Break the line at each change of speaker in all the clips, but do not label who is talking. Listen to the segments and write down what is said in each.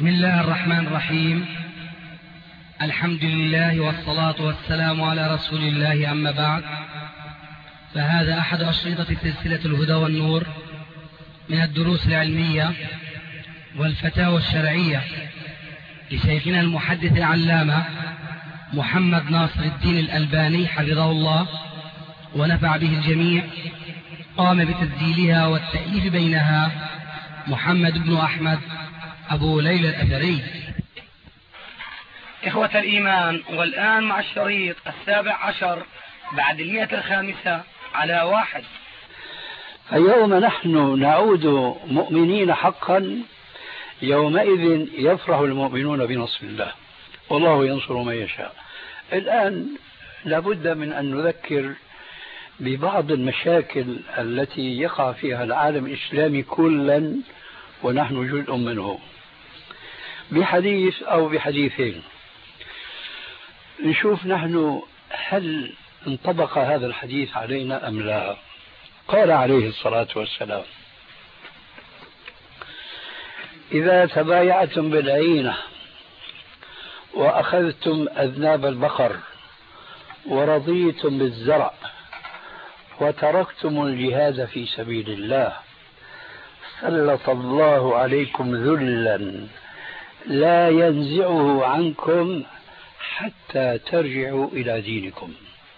بسم الله الرحمن الرحيم. الحمد لله والصلاة والسلام على رسول الله، أما بعد، فهذا أحد أشرطة سلسلة الهدى والنور من الدروس العلمية والفتاوى الشرعية لشيخنا المحدث العلامة محمد ناصر الدين الألباني حفظه الله ونفع به الجميع. قام بتسجيلها والتأليف بينها محمد بن أحمد أبو ليلى الأثري. إخوة الإيمان، والآن مع الشريط 17 بعد 105 على 1.
اليوم نحن نعود مؤمنين حقا، يومئذ يفرح المؤمنون بنصر الله، والله ينصر من يشاء. الآن لابد من أن نذكر ببعض المشاكل التي يقع فيها العالم الإسلامي كلا ونحن جزء منه، بحديث أو بحديثين. نشوف نحن هل انطبق هذا الحديث علينا أم لا. قال عليه الصلاة والسلام: إذا تبايعتم بالعينة وأخذتم أذناب البقر ورضيتم بالزرع وتركتم الجهاد في سبيل الله سلط الله عليكم ذلا لا ينزعه عنكم حتى ترجعوا إلى دينكم.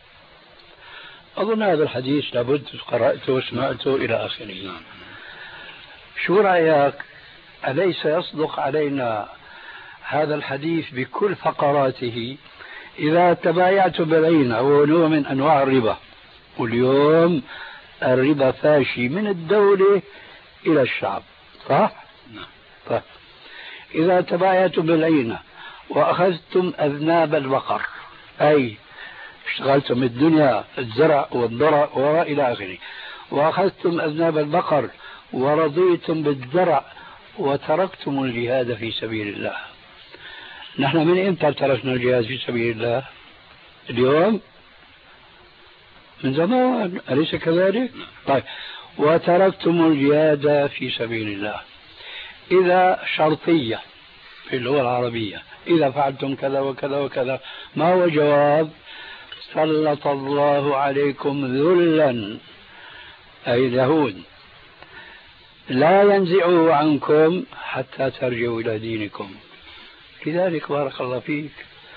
أظن هذا الحديث لابد قرأته وسمعته إلى آخره. شو رأيك؟ أليس يصدق علينا هذا الحديث بكل فقراته؟ إذا تبايعتم بالعينة وهو نوع من أنواع الربا، واليوم الربا فاشي من الدولة إلى الشعب، صح؟ طيب. إذا تبايعتم بالعينة وأخذتم أذناب البقر، أي اشتغلتم الدنيا الزرع والضرع وإلى آخره، وأخذتم أذناب البقر ورضيتم بالزرع وتركتم الجهاد في سبيل الله. نحن من إمتى تركنا الجهاد في سبيل الله؟ اليوم؟ من زمان، أليس كذلك؟ طيب. وتركتم الجهاد في سبيل الله، إذا شرطية في اللغة العربية، إذا فعلتم كذا وكذا وكذا، ما هو جواب؟ سلط الله عليكم ذلا، أي اليهود، لا ينزعه عنكم حتى ترجعوا إلى دينكم. لذلك بارك الله فيك،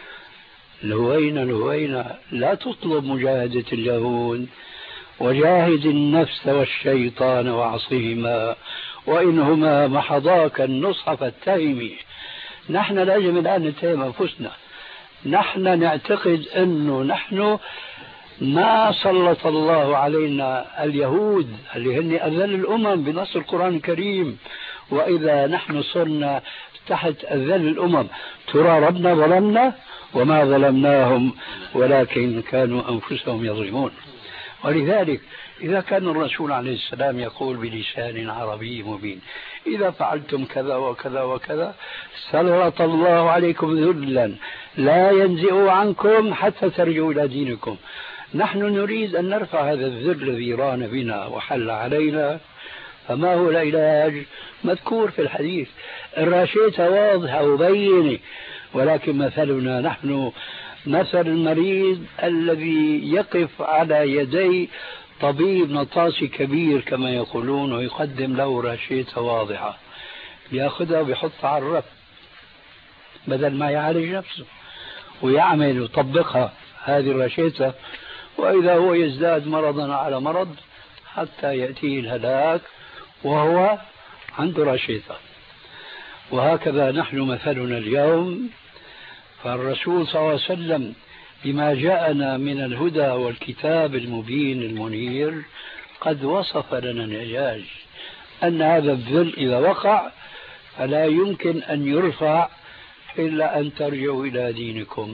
لهوينا لا تطلب مجاهدة اليهود، وجاهد النفس والشيطان وعصهما وإنهما محضاك النصح فاتهمي. نحن لازم الآن نتهم أنفسنا. نحن نعتقد أنه نحن ما سلط الله علينا اليهود اللي هن أذل الأمم بنص القرآن الكريم، وإذا نحن صرنا تحت أذل الأمم ترى ربنا ظلمنا؟ وما ظلمناهم ولكن كانوا أنفسهم يظلمون. ولذلك إذا كان الرسول عليه السلام يقول بلسان عربي مبين: إذا فعلتم كذا وكذا وكذا سلط الله عليكم ذلا لا ينزع عنكم حتى ترجعوا إلى دينكم. نحن نريد أن نرفع هذا الذل الذي ران بنا وحل علينا. فما هو العلاج؟ مذكور في الحديث، الراشية واضحة وبينة، ولكن مثلنا نحن مثل المريض الذي يقف على يدي طبيب نطاسي كبير كما يقولون، ويقدم له راشية واضحة، يأخذها ويحطها على الرف بدل ما يعالج نفسه ويعمل ويطبقها هذه الراشية، وإذا هو يزداد مرضا على مرض حتى يأتيه الهلاك وهو عنده راشية. وهكذا نحن مثلنا اليوم. فالرسول صلى الله عليه وسلم بما جاءنا من الهدى والكتاب المبين المنير قد وصف لنا العلاج، أن هذا الذل إذا وقع فلا يمكن أن يرفع إلا أن ترجعوا إلى دينكم.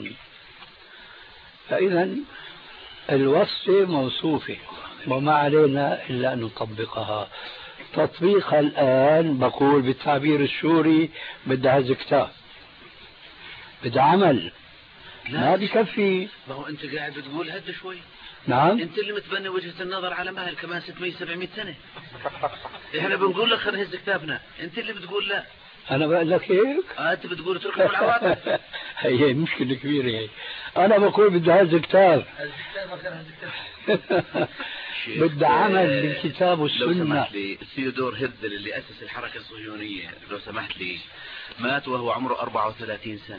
فإذا الوصفة موصوفة وما علينا إلا أن نطبقها. تطبيقها الآن بقول بالتعبير السوري بدها زكتة، بدها عمل، ما بكفي.
ما هو أنت قاعد بتقول هد شوي.
نعم،
أنت اللي متبني وجهة النظر على مهل كمان 600-700 سنة. إحنا بنقول لك خلينا نهز كتابنا، أنت اللي بتقول لا.
أنا بقول لك هيك؟
أنت بتقول اتركوا العواطف.
هي مشكلة كبيرة هي. أنا بقول بدي هذا الكتاب. بدي عمل بالكتاب والسنة.
لو سمحت لي، ثيودور هيرتزل اللي أسس الحركة الصهيونية، لو سمحت لي، مات وهو عمره 34 سنة.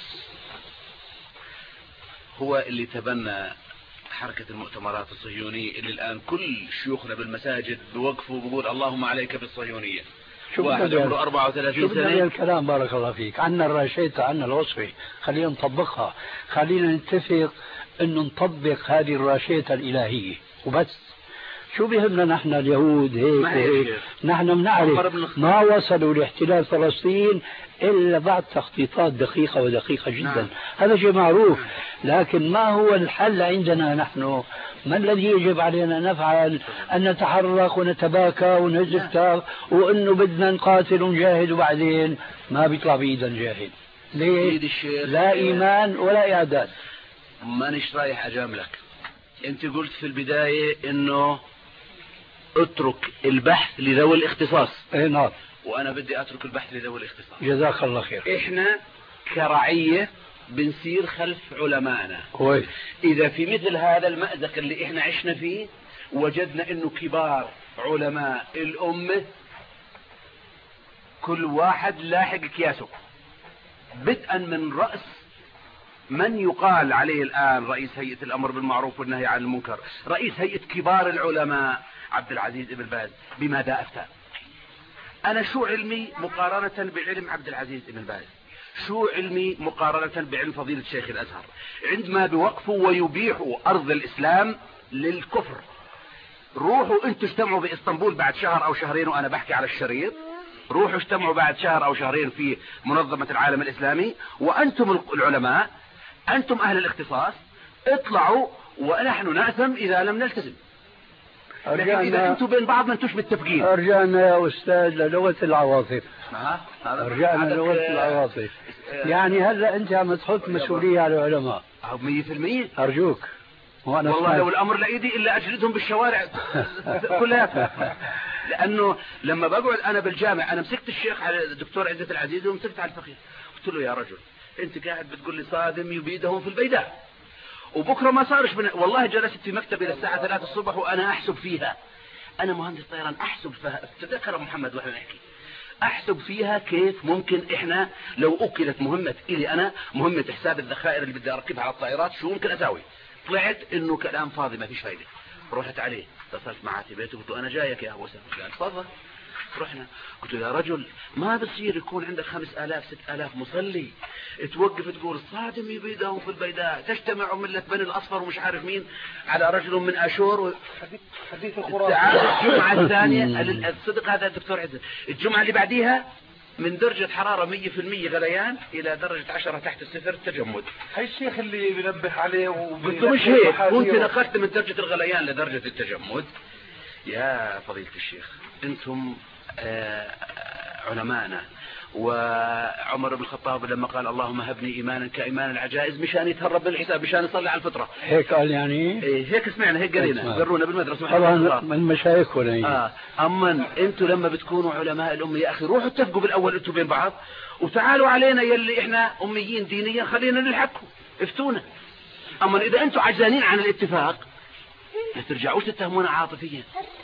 هو اللي تبنى حركة المؤتمرات الصهيونية اللي الآن كل شيوخنا بالمساجد بوقفوا وبقول اللهم عليك بالصهيونية. واحد عمره 34 سنة.
شو الكلام بارك الله فيك. عنا الراشيطة، عنا الوصفة، خلينا نطبقها. خلينا نتفق انه نطبق هذه الراشيطة الإلهية وبس. شو بيهمنا نحن اليهود هيك وهيك؟ نحن بنعرف ما وصلوا لاحتلال فلسطين إلا بعد تخطيطات دقيقة ودقيقة جدا. نعم. هذا شيء معروف. لكن ما هو الحل عندنا نحن؟ ما الذي يجب علينا نفعل؟ أن نتحرك ونتباكى ونهز كتاب وأنه بدنا نقاتل ونجاهد وبعدين ما بيطلع بإيدا نجاهد. ليش؟ لا إيمان ولا إعداد.
مانيش رايح أجاملك. أنت قلت في البداية إنه اترك البحث لذوي الاختصاص.
اي نعم.
وانا بدي اترك البحث لذوي الاختصاص.
جزاك الله خير.
احنا كرعية بنسير خلف علمائنا.
كويس.
اذا في مثل هذا المأزق اللي احنا عشنا فيه وجدنا انه كبار علماء الامة كل واحد لاحق كياسه، بدءا من رأس من يقال عليه الآن رئيس هيئة الأمر بالمعروف والنهي عن المنكر، رئيس هيئة كبار العلماء عبد العزيز ابن باز، بماذا أفتى؟ أنا شو علمي مقارنة بعلم عبد العزيز ابن باز؟ شو علمي مقارنة بعلم فضيلة شيخ الأزهر؟ عندما بوقفوا ويبيحوا أرض الإسلام للكفر. روحوا انتوا اجتمعوا بإسطنبول بعد شهر أو شهرين وأنا بحكي على الشريط، روحوا اجتمعوا بعد شهر أو شهرين في منظمة العالم الإسلامي، وأنتم العلماء، أنتم أهل الاختصاص، اطلعوا ونحن نأثم إذا لم نلتزم. لكن إذا أنتم بين بعض ما أنتوش متفقين.
أرجعنا يا أستاذ للغة العواطف. أرجعنا للغة العواطف. يعني هلا أنت عم تحط مسؤولية على العلماء
100%.
أرجوك.
والله لو الأمر لإيدي إلا أجلدهم بالشوارع كلها. لأنه لما بقعد أنا بالجامع، أنا مسكت الشيخ على الدكتور عزت العزيز ومسكت على الفقيه، قلت له يا رجل أنت قاعد بتقول لي صادم يبيدهم في البيداء، وبكرة ما صارش والله جلست في مكتبي للساعة 3 الصبح وأنا أحسب فيها. أنا مهندس طيران، أحسب فيها. تذكر محمد وإحنا نحكي، أحسب فيها كيف ممكن إحنا لو أكلت مهمة إلي أنا، مهمة حساب الذخائر اللي بدي أركبها على الطائرات، شو ممكن أساوي. طلعت إنه كلام فاضي ما فيش فايدة. رحت عليه، اتصلت معاه في بيته، قلت له أنا جايك يا أبو سلمى. قال تفضل. رحنا، قلت له يا رجل ما بصير يكون عندك 5000 6000 مصلي توقف تقول صادم يبيدهم في البيداء، تجتمع ملة بني الأصفر ومش عارف مين على رجل من أشور
حديث الخرافة.
الجمعة الثانية الصدق هذا الدكتور عزت، الجمعة اللي بعديها من درجة حرارة 100% غليان إلى درجة 10 تحت الصفر تجمد.
هاي الشيخ اللي بينبه عليه
قلت له مش هيك، وانت نقلت من درجة الغليان لدرجة التجمد. يا فضيلة الشيخ انتم علماءنا، وعمر بن الخطاب لما قال اللهم هبني إيمانا كإيمان العجائز مشان يتهرب بالحساب، مشان يصلي على الفطرة.
هيك قال يعني؟
إيه هيك سمعنا، هيك قرينا، قرونا بالمدرسة
طبعا من مشايخنا.
أما انتوا لما بتكونوا علماء الأمة يا أخي روحوا اتفقوا بالأول انتوا بين بعض وتعالوا علينا يلي احنا أميين دينيا خلينا نلحقكم افتونا. أما إذا انتوا عجزانين عن الاتفاق ما ترجعوش تتهمونا عاطفيا.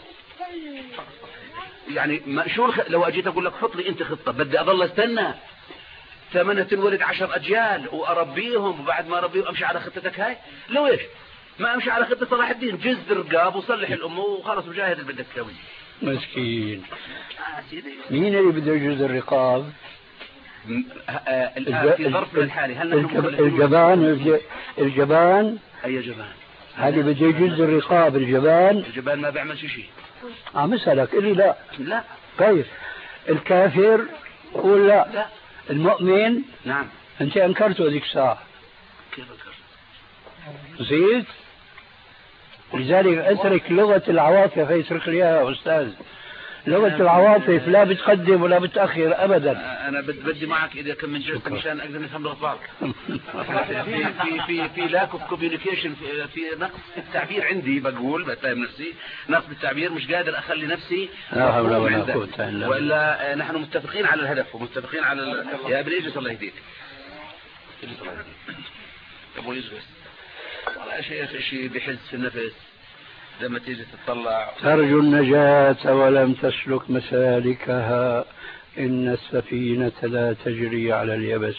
يعني شو لو اجيت اقول لك حط لي انت خطة، بدي اضل استنى 8 تنولد 10 اجيال واربيهم وبعد ما اربيهم امشي على خطتك هاي؟ لو ايش ما امشي على خطة صلاح الدين، جز الرقاب وصلح الامه وخلص وجاهد اللي بدك تسويه.
مسكين. مين اللي بده يجوز الرقاب؟
الان في ظرفنا الحالي هل
الجبان
اي جبان؟
هذه بده يجوز الرقاب. الجبان
ما بيعمل شيء.
عم اسالك اللي
لا
كيف الكافر قول لا. المؤمن
نعم.
انت انكرته هذيك الساعه.
كيف انكرت؟
زيد. لذلك اترك لغه العواطف، اترك لي يا استاذ. لغة العواطف لا بتقدم ولا بتأخر أبدا.
أنا بدي معك إذا كان من جهة مشان أقدر نفهم لغة بعض. في لاك اوف كوميونيكيشن، في نقص في التعبير عندي، بقول بتفهم نفسي نقص بالتعبير، مش قادر أخلي نفسي
لا حول ولا قوة إلا بالله.
ولا نحن متفقين على الهدف ومتفقين على يا ابن إجلس الله يهديك. أبو يجلس والله شيء بيحز في النفس لما تيجي تطلع.
ترجو النجاة ولم تسلك مسالكها، إن السفينة لا تجري على اليبس.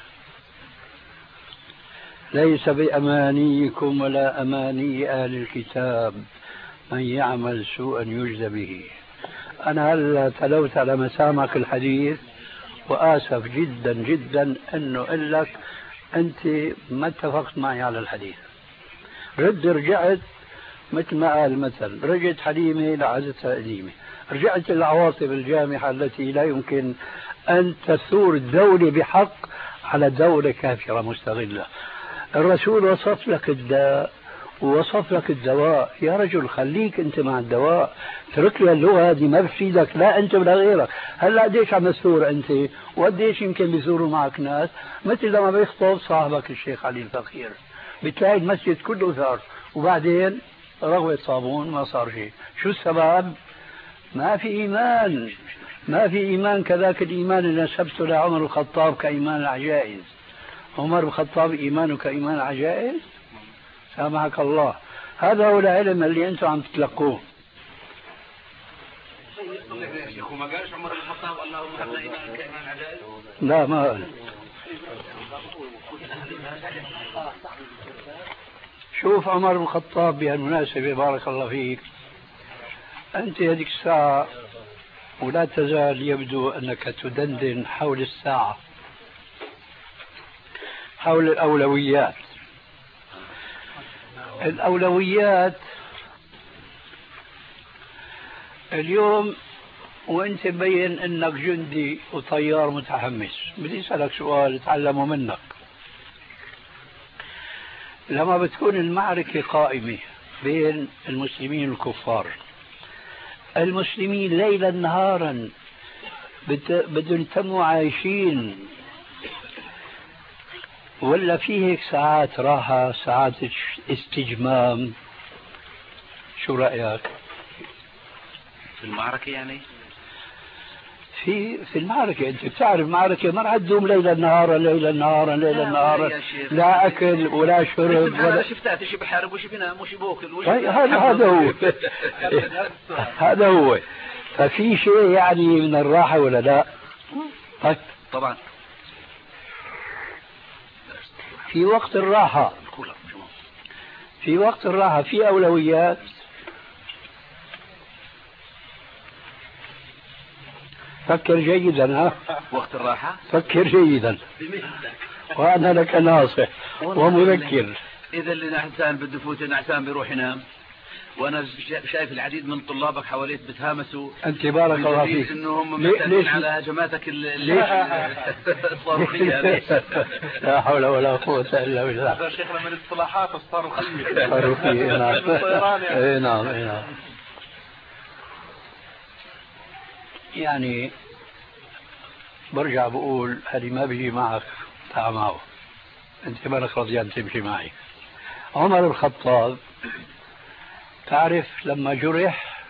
ليس بأمانيكم ولا أماني أهل الكتاب من يعمل سوءا يجزى به. أنا هلا تلوت على مسامك الحديث وآسف جدا جدا أنه أقول لك أنت ما اتفقت معي على الحديث. رجعت مثل ما قال المثل، رجعت حليمة لعادتها قديمة، رجعت العواطف الجامحة التي لا يمكن أن تثور الدولة بحق على دولة كافرة مستغلة. الرسول وصف لك الداء ووصف لك الدواء، يا رجل خليك أنت مع الدواء، ترك لي اللغة هذه ما بفيدك لا أنت ولا غيرك. هلا قديش عم تثور أنت وقديش يمكن بيثوروا معك ناس، مثل لما بيخطب صاحبك الشيخ علي الفقير بتلاقي المسجد كله ثار وبعدين رغوة صابون ما صار شيء. شو السبب؟ ما في إيمان، ما في إيمان. كذاك الإيمان اللي نسبته لعمر الخطاب كإيمان العجائز. عمر بن الخطاب إيمانه كإيمان العجائز؟ سامحك الله. هذا هو العلم اللي أنتم عم تتلقوه.
وما قالش عمر بن الخطاب اللهم هبنا إيمانا كإيمان العجائز؟
لا ما قال. شوف عمر بن الخطاب بهالمناسبة بارك الله فيك، أنت هذيك الساعة ولا تزال يبدو أنك تدندن حول الساعة، حول الأولويات. الأولويات اليوم وأنت مبين أنك جندي وطيار متحمس، بدي أسألك سؤال اتعلمه منك. لما بتكون المعركة قائمة بين المسلمين والكفار، المسلمين ليلا نهارا بدهم يتموا عايشين، ولا في هيك ساعات راحة ساعات استجمام؟ شو رأيك؟
في المعركة يعني؟
في المعركة أنت بتعرف المعركة ما رح تدوم ليلا نهارا ليلا نهارا ليلا نهارا، لا أكل ولا شرب ولا
شفتات شي بحارب وشي بينام وشي بوكل.
هذا هو هذا هو. ففي شيء يعني من الراحة ولا لا؟
طبعا
في وقت الراحة، في وقت الراحة في أولويات. فكر جيدا. ها
وقت الراحة
فكر جيدا وأنا لك ناصح ومذكر.
إذا اللي نعسان بده يفوت نعسان بيروح ينام، وأنا شايف العديد من طلابك حواليك بتهامسوا.
أنت بارك الله فيك
إنهم معتمدين على هجماتك الصاروخية.
لا حول ولا قوة إلا بالله.
هذا شيخنا من الاصطلاحات الصاروخية.
الصاروخية نعم. نعم. يعني برجع بقول هذه ما بيجي معك تعال معه، أنت مالك رضيان تمشي معي. عمر بن الخطاب تعرف لما جرح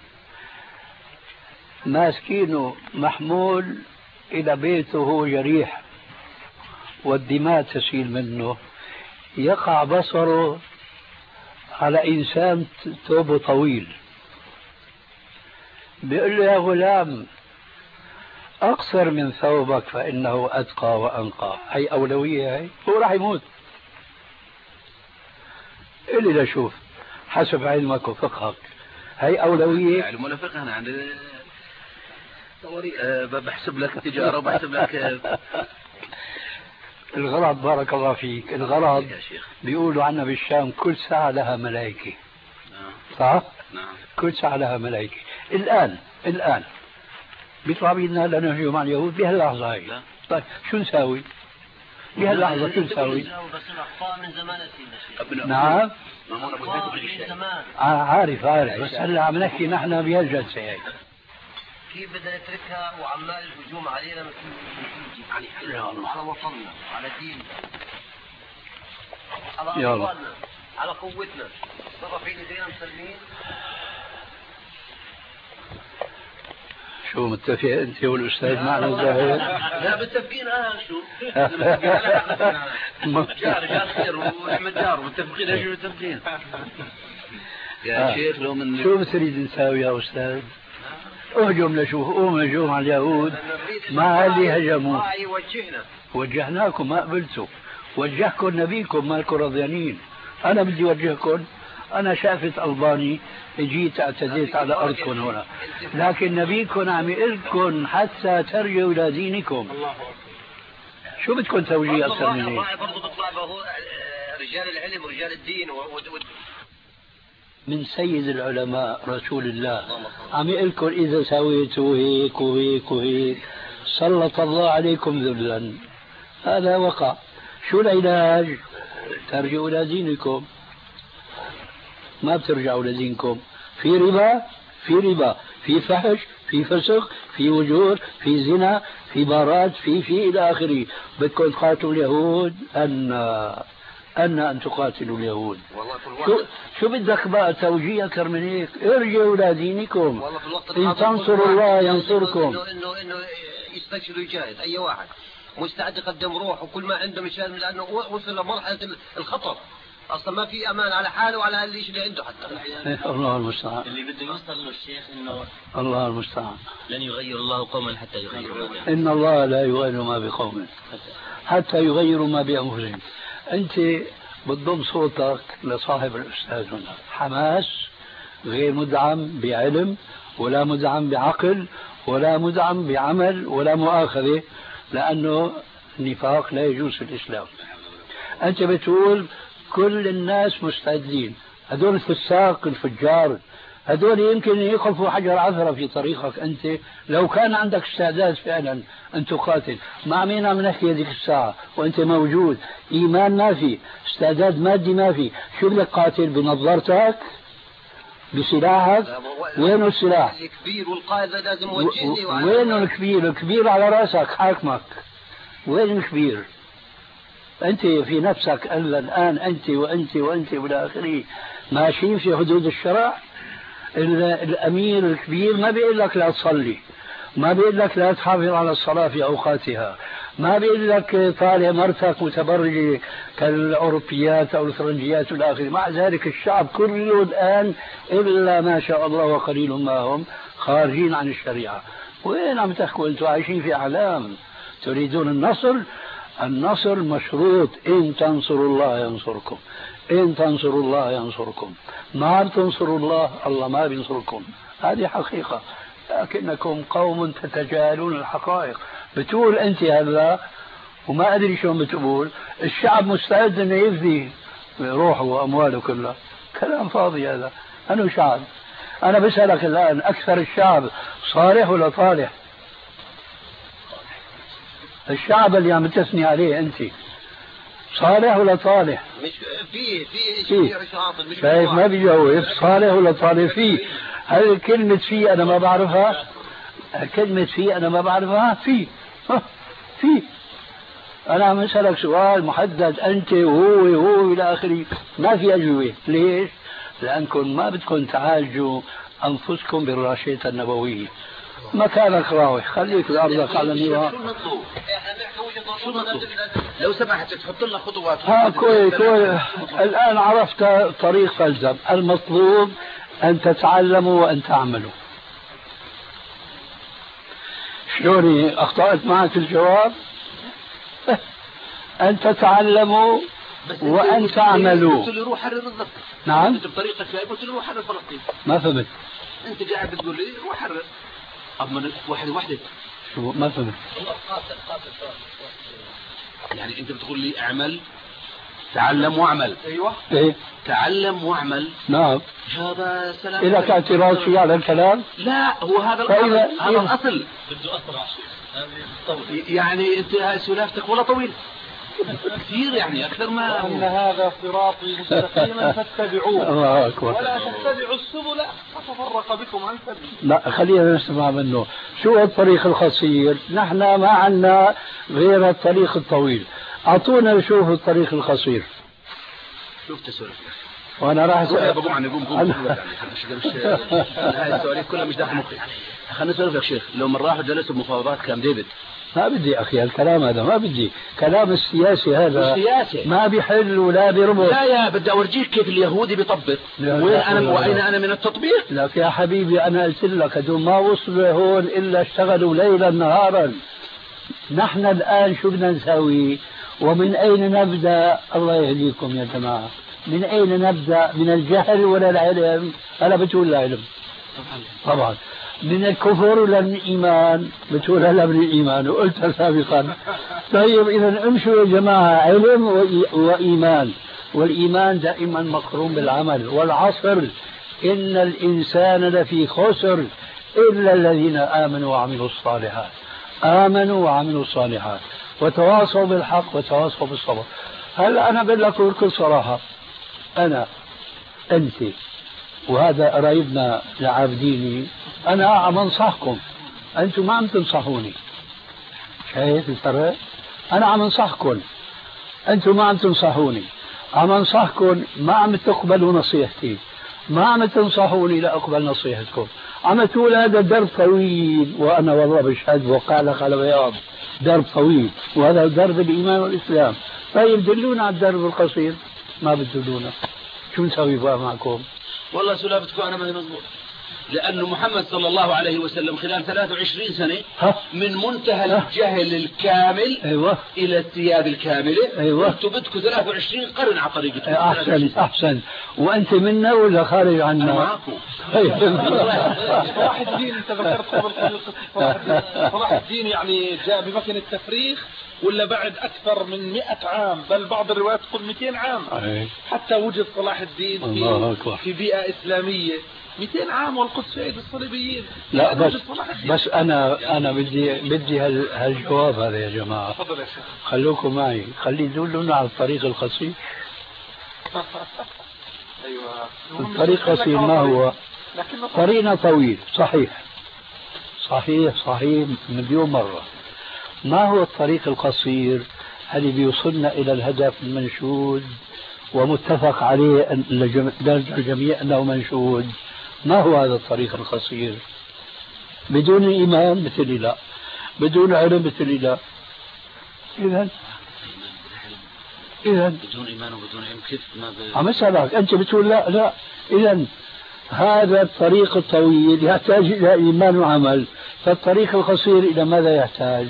ماسكينه محمول إلى بيته وهو جريح والدماء تسيل منه، يقع بصره على إنسان ثوبه طويل، بيقول له يا غلام أقصر من ثوبك فإنه أتقى وأنقى. هي أولوية، هي هو راح يموت. اللي لشوف حسب علمك وفقهك هي أولوية.
علم ولا فقه؟ أنا عندي بحسب لك تجارة وبحسب لك
الغرض. بارك الله فيك. الغرض بيقولوا عنا بالشام كل ساعة لها ملائكة. صح؟
نعم.
كل ساعة لها ملائكة. الآن بيطلع بيدنا لنهجم على اليهود بهاللحظة هاي. طيب شو نساوي؟ بهاللحظة شو نساوي؟
بس الأخطاء من زمان أسينا.
نعم
من زمان.
عارف بس هلا عم نحكي نحن بهالجلسة هاي.
كيف بدنا نتركها وعمال الهجوم علينا من كل جهة، على وطننا، على ديننا، على أطفالنا، على قوتنا، رافعين ايدينا مسلمين.
شو متفق انت والاستاذ معنا الزاهر؟
لا متفقين شو؟ رجال خير ونحمد جار متفقين. شو متفقين يا شيخ؟ لو من
شو بتريد نساوي يا استاذ؟ اهجم نشوف، قوم هجوم على اليهود. ما اللي هجموا وجهناكم، ما قبلتوا. وجهكم نبيكم، مالكم رضيانين. انا بدي اوجهكم، انا شافت الباني جيت اعتديت على ارضكم هنا، لكن نبيكم عم يقلكم حتى ترجعوا الى دينكم. شو بدكم توجيه اكثر من هيك؟
برضه بيطلع رجال العلم ورجال الدين
من سيد العلماء رسول الله عم يقلكم اذا سويتوا هيك وهيك وهيك سلط الله عليكم ذلا. هذا وقع. شو العلاج؟ ترجعوا الى دينكم. ما بترجعوا لدينكم. في ربا، في ربا، في فحش، في فسق، في وجور، في زنا، في بارات، في إلى آخره. بدكم تقاتلوا اليهود؟ أن تقاتلوا اليهود. شو بدك بقى توجيه أكثر من هيك؟ ارجعوا إلى دينكم. إن تنصروا الله ينصركم.
إنه يستشير يجاهد أي واحد مستعد يقدم روح وكل ما عنده مشان، لأنه وصل لمرحلة الخطر. اصلا ما في امان على حاله وعلى الشيء اللي عنده حتى.
الله المستعان.
اللي بده يوصل له الشيخ انه
الله المستعان.
لن يغير الله قوما حتى يغيروا ما
ان الله لا يغير ما بقوم حتى يغيروا ما بانفسهم. انت بتضم صوتك لصاحب الاستاذ هنا. حماس غير مدعم بعلم ولا مدعم بعقل ولا مدعم بعمل ولا مؤاخذه، لانه النفاق لا يجوز في الاسلام. انت بتقول كل الناس مستعدين، هذول الفساق الفجار هذول يمكن يقفوا حجر عثرة في طريقك. أنت لو كان عندك استعداد فعلا أن تقاتل، مع مين عم نحكي هذيك الساعة وأنت موجود؟ إيمان ما في، استعداد مادي ما في، شو بدك قاتل؟ بنظارتك؟ بسلاحك؟ وينه السلاح؟
الكبير والقائد لازم يوجهني.
وينه الكبير؟ الكبير على رأسك حاكمك. وين الكبير؟ أنت في نفسك الآن أنت وأنت وأنت وإلى آخره ماشيين في حدود الشرع. الأمير الكبير ما بيقول لك لا تصلي، ما بيقول لك لا تحافظ على الصلاة في أوقاتها، ما بيقول لك طالع مرتك متبرجة كالأوروبيات أو الفرنجيات والى آخره. مع ذلك الشعب كله الآن إلا ما شاء الله وقليل ما هم خارجين عن الشريعة. وين عم تحكوا؟ أنتم عايشين في أحلام. تريدون النصر؟ النصر مشروط. إن تنصروا الله ينصركم، إن تنصروا الله ينصركم. ما تنصروا الله، الله ما بينصركم. هذه حقيقة، لكنكم قوم تتجاهلون الحقائق. بتقول أنت هذا وما أدري شو بتقول. الشعب مستعد أن يفدي روحه وأمواله كلها. كلام فاضي هذا. أنا شعب. أنا بسألك الآن، أكثر الشعب صالح ولا طالح؟ الشعب اللي عم تثني عليه أنت صالح ولا طالح؟
مش في
شايف ما بيجاوب. صالح ولا طالح؟ فيه. هل كلمة فيه أنا ما بعرفها؟ كلمة فيه أنا ما بعرفها. فيه أنا عم أسألك سؤال محدد، أنت وهو إلى آخره، ما في أجوبة. ليش؟ لأنكم ما بدكم تعالجوا أنفسكم بالراشية النبوية. مكانك راوح، خليك بأرضك على النظام.
شو المطلوب؟ لو سمحت تحط لنا خطوات.
كويس. الآن عرفت طريق فلزم. المطلوب أن تتعلموا وأن تعملوا. شلوني أخطأت معك في الجواب؟ أن تتعلموا وأن تعملوا.
قلت لي روح حرر الضفة.
نعم.
أنت بطريقتك قلت لي روح حرر فلسطين.
ما فهمت.
أنت قاعد بتقول لي روح حرر. أما واحدة.
شو ما فهمت؟
يعني أنت بتقول لي أعمل، تعلم واعمل. أيوة.
إيه.
تعلم واعمل.
نعم.
هذا سلام.
إذا كان اعتراض في هذا الكلام؟
لا، هو هذا الأصل. هذا الأصل.
بده أسرع شيء.
يعني أنت هاي سلافتك ولا طويل. كثير يعني أكثر ما
وأن هذا صراطي مستقيما فاتبعوه
الله أكبر.
ولا تتبعوا السبل فتفرق بكم عن سبيله.
لا خلينا نسمع منه شو الطريق القصير. نحن ما عندنا غير الطريق الطويل، أعطونا نشوف الطريق القصير.
شوف تسولف
وأنا راح
يا أبو جمعة قوم هاي السؤالين كلها مش داخل مخي. خلينا نسولف لك شيخ، لو من راحوا جلسوا بمفاوضات كام ديفيد؟
ما بدي أخي الكلام هذا، ما بدي كلام السياسي هذا.
السياسي
ما بيحل ولا بيربط.
لا يا بدي أورجيك كيف اليهودي بيطبق وأين أنا من التطبيق.
لك يا حبيبي أنا قلت لك هدول ما وصلوا هون إلا اشتغلوا ليلا نهارا. نحن الآن شو بدنا نسوي ومن أين نبدأ؟ الله يهديكم يا جماعة، من أين نبدأ؟ من الجهل ولا العلم؟ أنا بتقول العلم طبعا. من الكفر ولا من الإيمان؟ بتقول لا من الإيمان، وقلتها سابقا. طيب إذا امشوا يا جماعة، علم وإيمان، والإيمان دائما مقرون بالعمل. والعصر إن الإنسان لفي خسر إلا الذين آمنوا وعملوا الصالحات. آمنوا وعملوا الصالحات وتواصوا بالحق وتواصوا بالصبر. هلا أنا بقول لك بكل صراحة، أنا أنت وهذا قرايبنا العابديني، أنا عم أنصحكم، أنتم ما عم تنصحوني. شايف الفرق؟ أنا عم أنصحكم، أنتم ما عم تنصحوني. عم أنصحكم، ما عم تقبلوا نصيحتي، ما عم تنصحوني لا أقبل نصيحتكم. عم تقول هذا درب طويل، وأنا والله بشهد وقع لك على بياض درب طويل، وهذا درب الإيمان والإسلام. طيب دلونا على الدرب القصير. ما بتدلونا، شو نسوي بقى معكم؟
والله سلفتكم أنا ما هي مضبوط، لأنه محمد صلى الله عليه وسلم خلال 23 سنة من منتهى الجهل الكامل
أيوة.
إلى الثياب الكاملة.
أيوة.
أنتم بدكم 23 قرن على طريقتكم.
أحسن. وأنت منا ولا خارج عنا؟
أنا معكم.
صلاح الدين أنت ذكرت قبل صلاح الدين يعني جاء بمكنة التفريخ ولا بعد أكثر من 100 عام، بل بعض الروايات تقول 200 عام حتى وجد صلاح الدين في بيئة إسلامية. 200 عام والقدس في ايدي الصليبيين.
لا بس انا بدي هالجواب هذا يا جماعه.
تفضل يا شيخ.
خلوكم معي، خلي دلونا على الطريق القصير.
ايوه
الطريق القصير ما هو؟ طريقنا طويل صحيح مليون مره. ما هو الطريق القصير اللي بيوصلنا الى الهدف المنشود ومتفق عليه الجميع انه منشود؟ ما هو هذا الطريق القصير؟ بدون إيمان مثل لا، بدون علم مثل لا. إذا
بدون إيمان وبدون علم كيف ما
عم أسألك أنت بتقول لا. إذا هذا الطريق الطويل يحتاج إلى إيمان وعمل، فالطريق القصير إلى ماذا يحتاج؟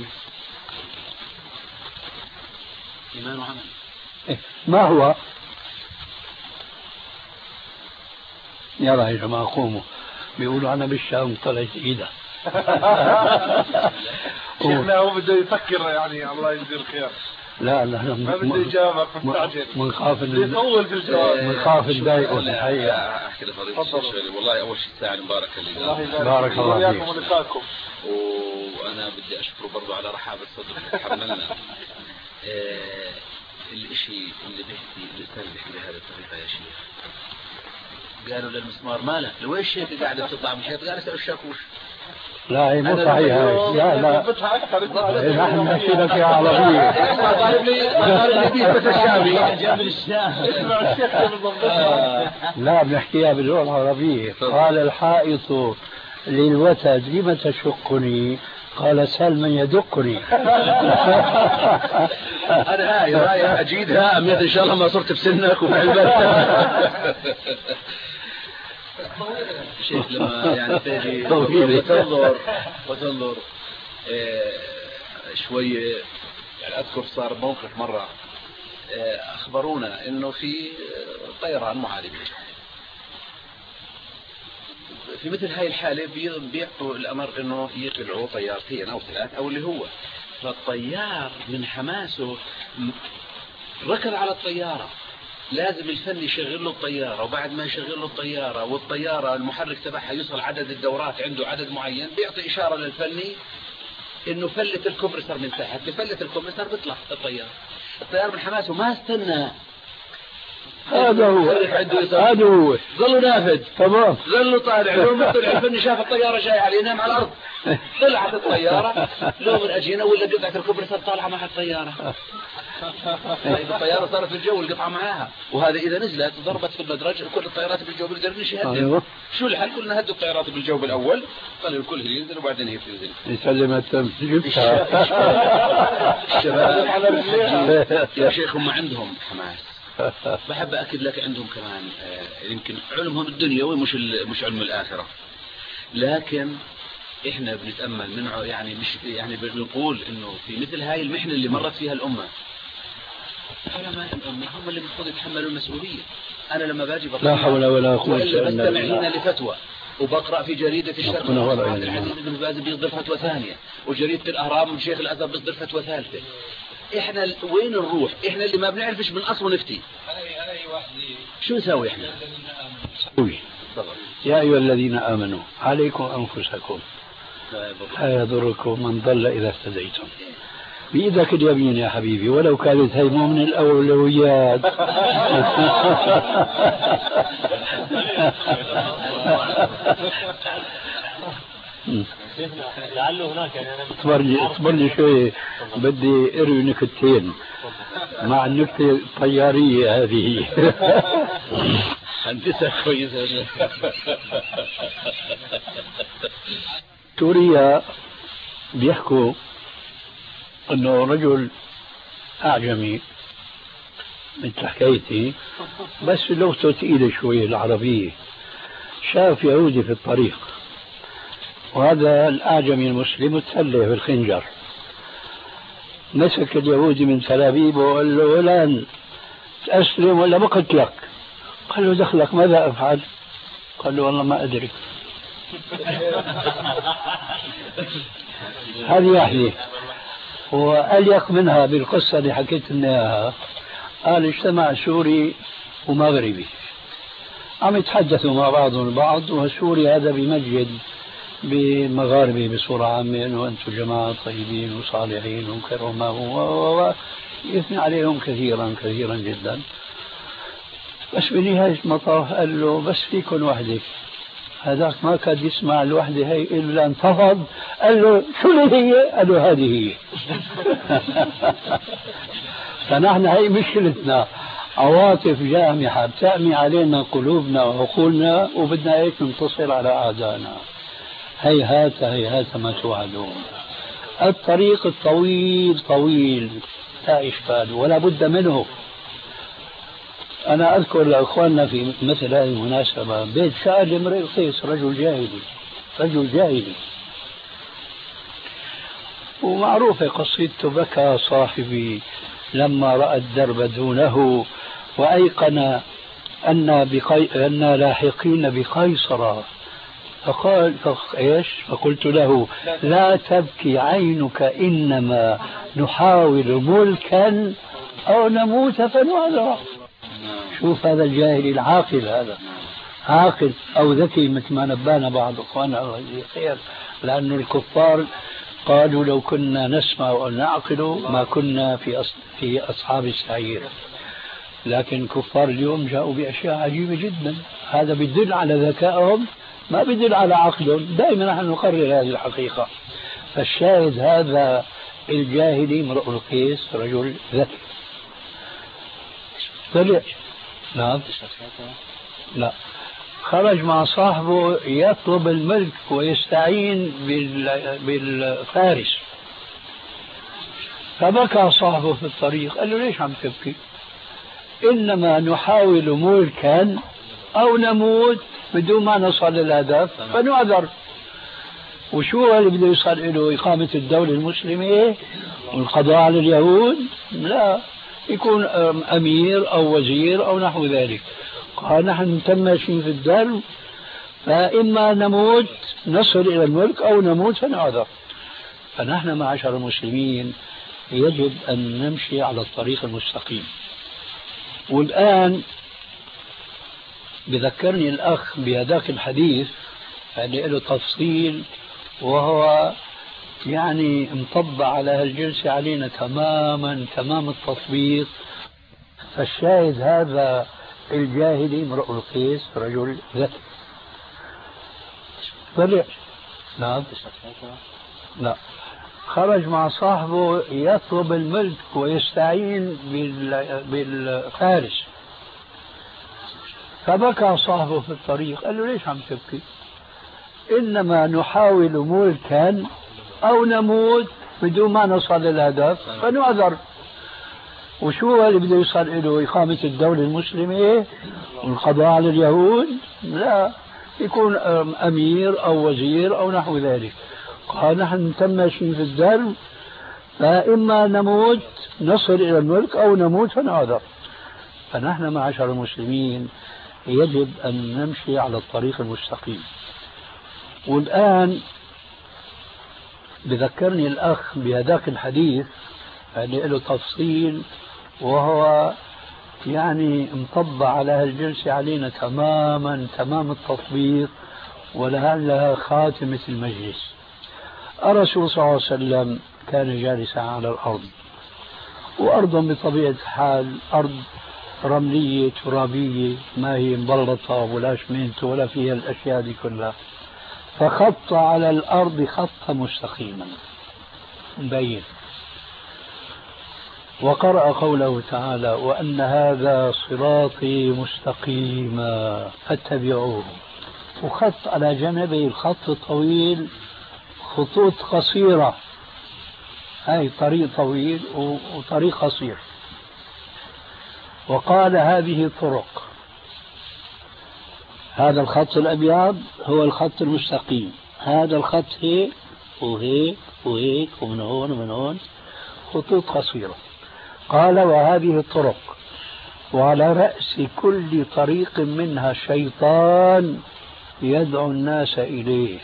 إيمان وعمل.
ما هو؟ يلا يا جماعة قوموا، بيقولوا أنا بالشام طلعت إيده.
شيخنا هو بده يفكر يعني الله يجزيه الخير.
لا
ما بده يجاوبك مستعجل.
منخاف
يطول في الجواب.
منخاف نضايقه الحقيقة.
أحكي لفضيلة الشيخ والله أول شيء الساعة المباركة اللي
بارك الله فيك.
ولقاكم.
وأنا بدي أشكره برضو على رحابة صدر اللي تحملنا. الشيء اللي بيحكي الإنسان بيحكي بهذه الطريقة يا شيخ، قالوا للمسمار مالك لو ايش هيك قاعده بتطلع من الحيط؟ قال اسال الشاكوش.
لا هي مو صحيح. لا نحن نحكي لك يا عربيه.
طالب لي بيت الشامي
جاب الشام.
اسمع الشيخ
لا بنحكيها باللغه العربيه. قال الحائط للوتد لم تشقني؟ قال سل من يدقني.
انا هاي اجيدها امنيت ان شاء الله ما صرت بسنك وفي علبتك. شيخ لما يعني تجي وتنظر شوية يعني أذكر صار موقف مرة أخبرونا إنه في طيران معالج في مثل هاي الحالة بيعطوا الأمر إنه يطلعوا طيارتين أو 3 أو اللي هو، فالطيار من حماسه ركض على الطيارة، لازم الفني يشغل له الطيارة، وبعد ما يشغل له الطيارة والطيارة المحرك تبعها يوصل عدد الدورات عنده عدد معين، بيعطي إشارة للفني انه فلت الكمبرسر من تحت، بفلت الكمبرسر بيطلع الطيار من حماسه ما استنى.
هذا هو
ظلوا نافذ
تمام،
ظلوا طالع لو ما طلع الفني شاف الطياره جايه عليه نام على الارض. طلعت الطياره لو من اجينا ولا قطعه الكمبرسر طالعه مع الطياره. طيب الطياره صارت في الجو القطعه معاها، وهذا اذا نزلت ضربت في المدرج كل الطيارات بالجو بيقدرنش يهدم. شو الحل؟ قلنا هدوا الطيارات بالجو بالاول، خلوا الكل ينزل وبعدين هي تنزل.
يسلم التمس جبتها.
الشباب يا شيخ هم عندهم حماس. بحب أكد لك عندهم كمان يمكن علمهم الدنيوي مش علم الآخرة، لكن إحنا بنتأمل من يعني مش يعني بنقول إنه في مثل هاي المحنة اللي مرت فيها الأمة، علماء الأمة هم اللي المفروض يتحملوا المسؤولية. أنا لما باجي
لا حول ولا قوة
إلا بالله بستمع هنا لفتوى وبقرأ في جريدة الشرق عبد العزيز بن باز بيصدر فتوى ثانية، وجريدة الأهرام الشيخ الأزهر بيصدر فتوى ثالثة. احنا وين نروح؟ احنا اللي ما بنعرفش من اصل نفتي. شو نسوي احنا؟
يا ايها الذين امنوا عليكم انفسكم لا يضركم من ضل اذا اهتديتم. بإيدك اليمين يا حبيبي، ولو كانت هي مو من الأولويات.
لعله هناك يعني
اصبر لي شوي، بدي اروي نكتتين مع النكتة الطيارية هذه.
هندسة كويسة.
سوريا بيحكوا انه رجل اعجمي مثل حكايتي بس لغته ثقيلة شوي العربية، شاف يهودي في الطريق، وهذا الأعجمي المسلم تسلح بالخنجر، مسك اليهودي من تلابيبه وقال له فلان تأسلم ولا بقتلك؟ قال له دخلك ماذا أفعل؟ قال له والله ما أدري. هذه واحدة. وأليق منها بالقصة اللي حكيت لنا إياها، قال اجتمع سوري ومغربي عم يتحدثوا مع بعضهم البعض، وسوري هذا بمجد بمغاربة بصورة عامة أنه أنتم جماعة طيبين وصالحين وكرماء ويثني عليهم كثيرا كثيرا جدا. بس بنهاية المطاف قال له بس فيكم وحدة. هذاك ما كاد يسمع الوحدة هي إلا انتفض، قال له شو اللي هي؟ قال له هذه هي. فنحن هي مشكلتنا، عواطف جامحة بتأمي علينا قلوبنا وعقولنا، وبدنا هيك ننتصر على أعدائنا. هيهات هيهات ما توعدون. الطريق الطويل طويل لا إشكال ولا بد منه. أنا أذكر لأخواننا في مثل هذه المناسبة بيت سعد امرئ قيس، رجل جاهلي ومعروفة قصيدته: بكى صاحبي لما رأى الدرب دونه وأيقن أن لاحقين بقيصر، فقال إيش؟ فقلت له لا تبكي عينك إنما نحاول ملكا أو نموت فنعذر. شوف هذا الجاهل العاقل، هذا عاقل أو ذكي مثل ما نبانا بعض أخواننا الله يجزيه خير، لأن الكفار قالوا لو كنا نسمع أو نعقل ما كنا في أصحاب السعير. لكن كفار اليوم جاءوا بأشياء عجيبة جدا، هذا بيدل على ذكائهم ما بيدل على عقلهم. دائما نحن نقرر هذه الحقيقة. فالشاهد هذا الجاهلي امرؤ القيس رجل ذكي طلع، نعم لا، خرج مع صاحبه يطلب الملك ويستعين بالفارس، فبكى صاحبه في الطريق. قال له ليش عم تبكي؟ إنما نحاول ملكا أو نموت بدون ما نصل للهدف فنعذر. وشو اللي بده يصل له؟ إقامة الدولة المسلمة والقضاء على اليهود؟ لا، يكون أمير أو وزير أو نحو ذلك. قال نحن ماشيين في الدرب، فإما نموت نصل إلى الملك أو نموت فنعذر. فنحن معشر المسلمين يجب أن نمشي على الطريق المستقيم. والآن بذكرني الأخ بهذاك الحديث اللي له تفصيل، وهو يعني مطبع على هالجلسة علينا تماما تمام التطبيق. فالشاهد هذا الجاهلي امرؤ القيس رجل ذكي برع. نعم لا، خرج مع صاحبه يطلب الملك ويستعين بالفارس، فبكى صاحبه في الطريق. قال له ليش عم تبكي؟ إنما نحاول ملكا أو نموت بدون ما نصل للهدف فنعذر. وشو اللي بده يصل له؟ إقامة الدولة المسلمة والقضاء على اليهود؟ لا، يكون أمير أو وزير أو نحو ذلك. قال نحن ماشيين في الدرب، فإما نموت نصل إلى الملك أو نموت فنعذر. فنحن معشر المسلمين يجب أن نمشي على الطريق المستقيم. والآن بذكرني الأخ بهذاك الحديث يعني له تفصيل، وهو يعني مطبع على هالجلسة علينا تماما تمام التطبيق، ولعلها خاتمة المجلس. الرسول صلى الله عليه وسلم كان جالسا على الأرض، وأرض بطبيعة الحال أرض رملية ترابية، ما هي مبلطة ولا شمنت ولا فيها الأشياء دي كلها. فخط على الأرض خطا مستقيما مبين، وقرأ قوله تعالى وأن هذا صراطي مستقيما فاتبعوه. وخط على جانبي الخط الطويل خطوط قصيرة، هاي طريق طويل وطريق قصير. وقال هذه طرق، هذا الخط الأبيض هو الخط المستقيم، هذا الخط هيك وهيك وهيك ومن هون ومن هون خطوط قصيرة. قال وهذه الطرق وعلى رأس كل طريق منها شيطان يدعو الناس إليه.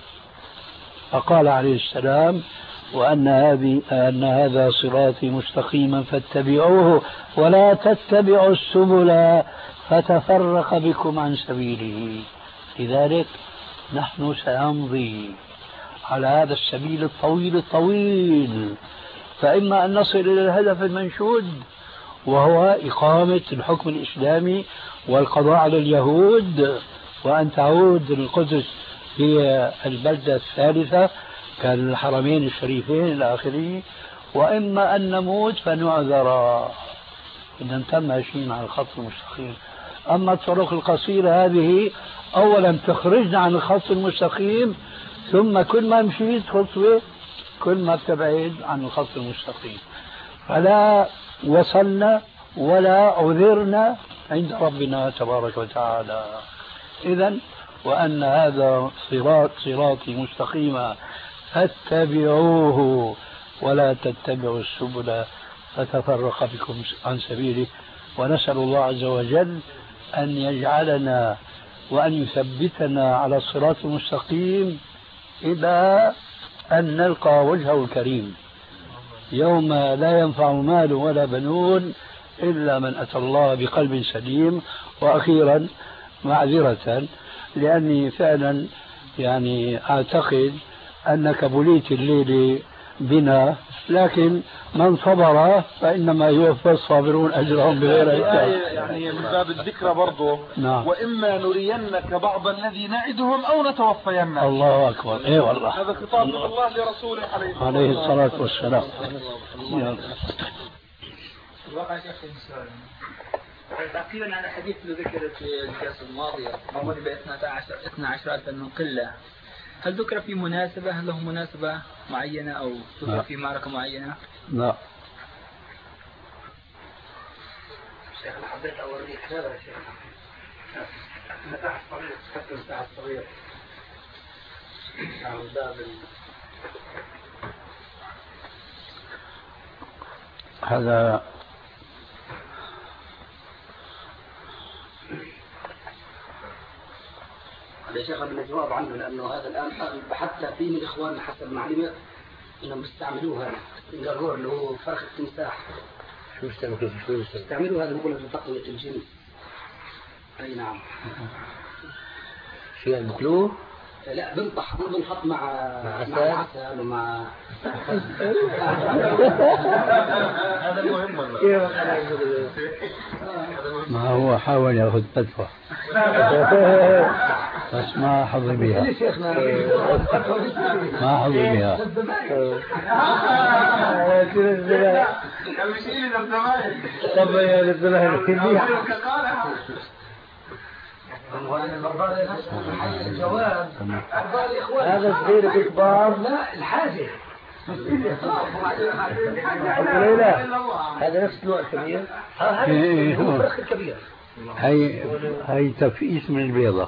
فقال عليه السلام وأن هذا صراطي مستقيما فاتبعوه ولا تتبعوا السبل فتفرق بكم عن سبيله. لذلك نحن سنمضي على هذا السبيل الطويل، فإما أن نصل إلى الهدف المنشود وهو إقامة الحكم الإسلامي والقضاء على اليهود، وأن تعود القدس هي البلدة الثالثة كالحرمين الشريفين إلى آخره، وإما أن نموت فنعذر إذا تم ماشيين على الخط المستقيم. أما الطرق القصيرة هذه أولا تخرجنا عن الخط المستقيم، ثم كل ما مشيت خطوة كل ما تبعد عن الخط المستقيم، فلا وصلنا ولا عذرنا عند ربنا تبارك وتعالى. إذن وأن هذا صراطي مستقيما فاتبعوه ولا تتبعوا السبل فتفرق بكم عن سبيله. ونسأل الله عز وجل أن يجعلنا وأن يثبتنا على الصراط المستقيم إلى أن نلقى وجهه الكريم يوم لا ينفع مال ولا بنون إلا من أتى الله بقلب سليم. وأخيرا معذرة لأني فعلا يعني أعتقد أنك بليت الليل بنا، لكن من صبر فإنما يوفى الصابرون أجرهم بغير حساب.
يعني من باب الذكرى برضه
نعم.
وإما نرينك بعض الذي نعدهم أو نتوفينك.
الله أكبر. إيه والله
هذا خطاب من الله لرسوله
عليه الصلاة والسلام.
تعقيبا على حديث اللي ذكر في الجلسة الماضية موضوع ب 12,000 من قلة، هل ذكر في مناسبة؟ هل له مناسبة معينة أو ذكر في معركة معينة؟
لا.
شيخ أنا حبيت أوريك هذا يا شيخ مساحة صغيرة، حتى مساحة صغيرة على باب
هذا
يا شيخ قبل الجواب عنه، لأنه هذا الآن حتى في من إخواننا حسب معلومات إنهم بيستعملوها القرور اللي هو فرخ التمساح.
شو
يستعملوا هذا نقول في تقوية الجن. أي نعم.
شو يعني بكلوه؟
لا بنطح بنحط مع عسل ومع
هذا مهم والله.
ما هو حاول ياخذ فتوى بس ما حظي بها. ما حظي بها.
طب يا الزمالك هذا صغير كبار لا الحاجة هذا نفس النوع الكبير. هذا هو الفرخ الكبير.
هي تفقيس من البيضة.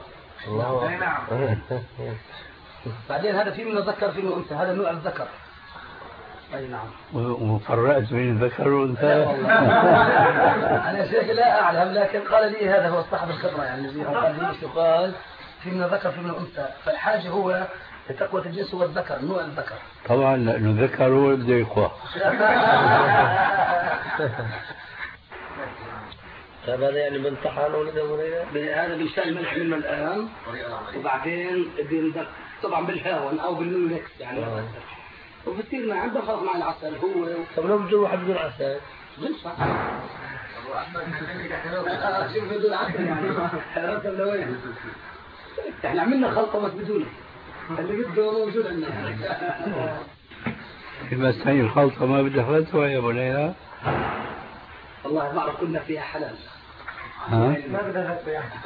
بعدين هذا في منه ذكر في منه أنثى. هذا نوع الذكر. أي نعم.
وفرقت بين الذكر والأنثى.
أنا شيخ لا أعلم لكن قال لي هذا هو صاحب الخبرة يعني الذي قال لي شو قال في منه ذكر في منه أنثى. فالحاجة هو لتقوى الجنس هو الذكر نوع الذكر.
طبعا لأنه ذكر هو بده يقوى.
هذا يعني بنطحن هذا بيشال ملح منه الآن وبعدين بينضغ طبعا بالهاون أو بالميكس يعني وبصير ما عنده خلط مع العسل هو. طب لو بده واحد بدون عسل بنفع. شوف بدون عسل يعني رسم لوين. احنا عملنا خلطة بس بدونه اللي بده موجود عندنا.
بس هي الخلطة ما بدها فتوى يا بنيها.
والله ما أعرف كنا فيها حلال.
ها؟
ما بدها فتوى يعني.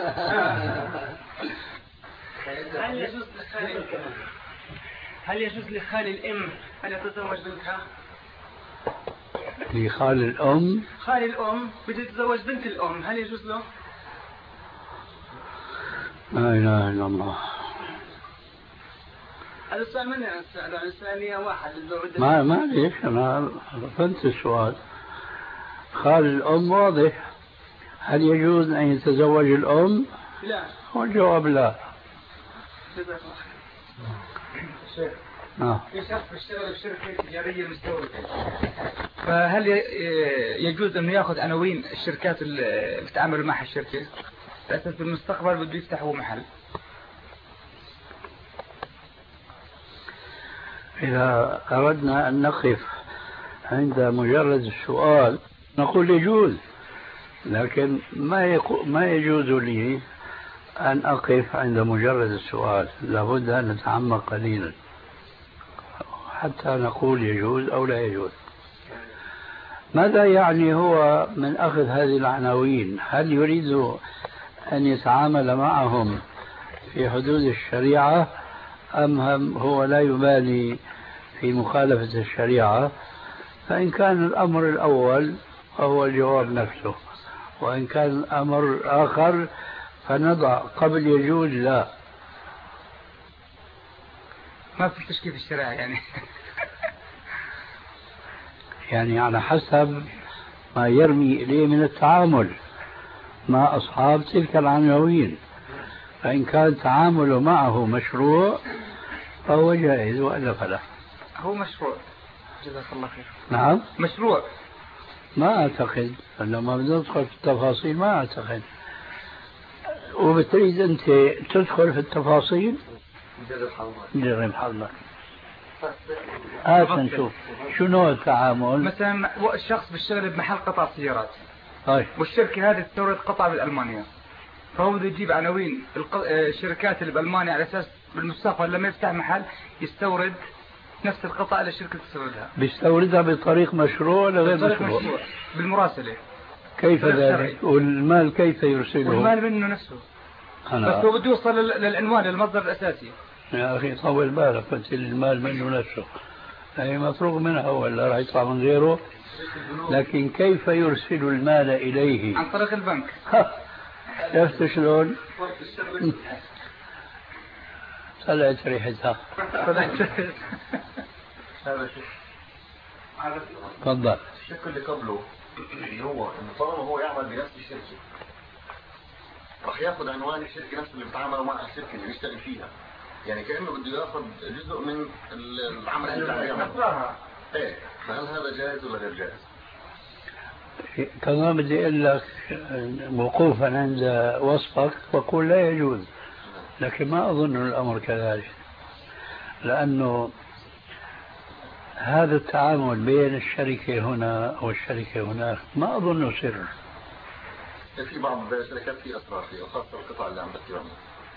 هل يجوز لخال الأم أن يتزوج بنتها؟
لخال الأم؟
خال الأم بده يتزوج بنت الأم هل يجوز له؟
لا إله إلا الله.
هذا السؤال من أسأله عن ثانية واحد.
ما ليش أنا فهمت السؤال. خال الأم واضح. هل يجوز أن يتزوج الأم؟
لا.
والجواب لا.
جزاك الله خير. في شخص بيشتغل بشركة تجارية مستوردة فهل يجوز انه ياخذ عناوين الشركات اللي بتعامل معها الشركة بأساس بالمستقبل بده يفتحوا محل؟
إذا أردنا أن نقف عند مجرد السؤال نقول يجوز لكن ما يجوز لي أن أقف عند مجرد السؤال. لابد أن نتعمق قليلا حتى نقول يجوز أو لا يجوز. ماذا يعني هو من أخذ هذه العناوين؟ هل يريد أن يتعامل معهم في حدود الشريعة أم هو لا يبالي في مخالفة الشريعة؟ فإن كان الأمر الأول فهو الجواب نفسه، وإن كان الأمر آخر فنضع قبل يجوز لا.
ما في تشكيل الشريعة يعني.
يعني على حسب ما يرمي إليه من التعامل مع أصحاب تلك العناوين. فإن كان تعامله معه مشروع فهو جائز وإلا فلا.
هو مشروع. جزاك الله خير.
نعم
مشروع.
ما أعتقد لما ندخل في التفاصيل ما أعتقد. وبتريد أنت تدخل في التفاصيل جرب حظك. نشوف شو نوع التعامل.
مثلا الشخص بيشتغل بمحل قطع سيارات
طيب.
والشركة هذه تستورد قطع بألمانيا فهو بده يجيب عناوين الشركات اللي بألمانيا على أساس بالمستقبل لما يفتح محل يستورد نفس القطع اللي الشركة تستوردها.
بيستوردها بطريق مشروع ولا غير مشروع؟
بالمراسلة.
كيف ذلك؟ والمال كيف يرسله؟
والمال منه نفسه بس هو بده يوصل للعنوان للمصدر الأساسي.
يا أخي طول بالك قلت المال منه نفسه هي مفروغ منها ولا راح يطلع من غيره. لكن كيف يرسل المال إليه؟
عن طريق البنك.
شفت شلون؟ طلعت ريحتها. تفضل.
الشركة اللي قبله اللي هو انه طالما هو يعمل بنفس الشركة راح ياخذ عنوان الشركة نفسه اللي بيتعاملوا مع الشركة اللي بيشتغل فيها، يعني كأنه بده ياخذ جزء من العمل اللي عم يعمله. ايه فهل هذا جائز ولا غير جائز؟
كمان بدي اقول لك وقوفا عند وصفك بقول لا يجوز، لكن ما أظن الأمر كذلك، لأنه هذا التعامل بين الشركة هنا والشركة هناك ما أظنه سر.
في بعض الشركات في أسرار فيها، وخاصة القطاع اللي عم بحكي عنه.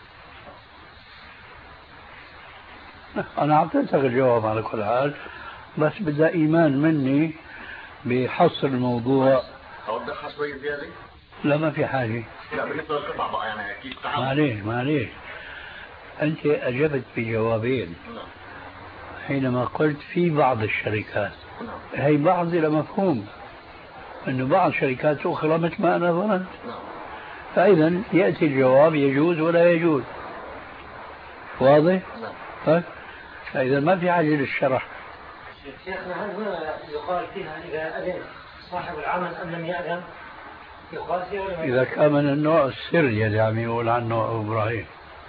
أنا أعطيتك الجواب على كل حال، بس بدها إيمان مني بحصر الموضوع.
أوضحها شوي زيادة؟
لا ما في حاجة.
لا بالنسبة للقطع بقى يعني أكيد
معليش أنت أجبت بجوابين.
نعم.
حينما قلت في بعض الشركات،
نعم.
هي بعض إلى مفهوم أنه بعض شركات أخرى مثل ما أنا ظننت.
نعم.
فإذا يأتي الجواب يجوز ولا يجوز. واضح؟
نعم.
فإذا ما في حاجة للشرح.
شيخنا، هل هنا يقال فيها إذا أذن صاحب العمل أم لم يأذن؟ يقال فيها ولا ما؟
إذا كان من النوع السر يلي عم يقول عنه أبو إبراهيم.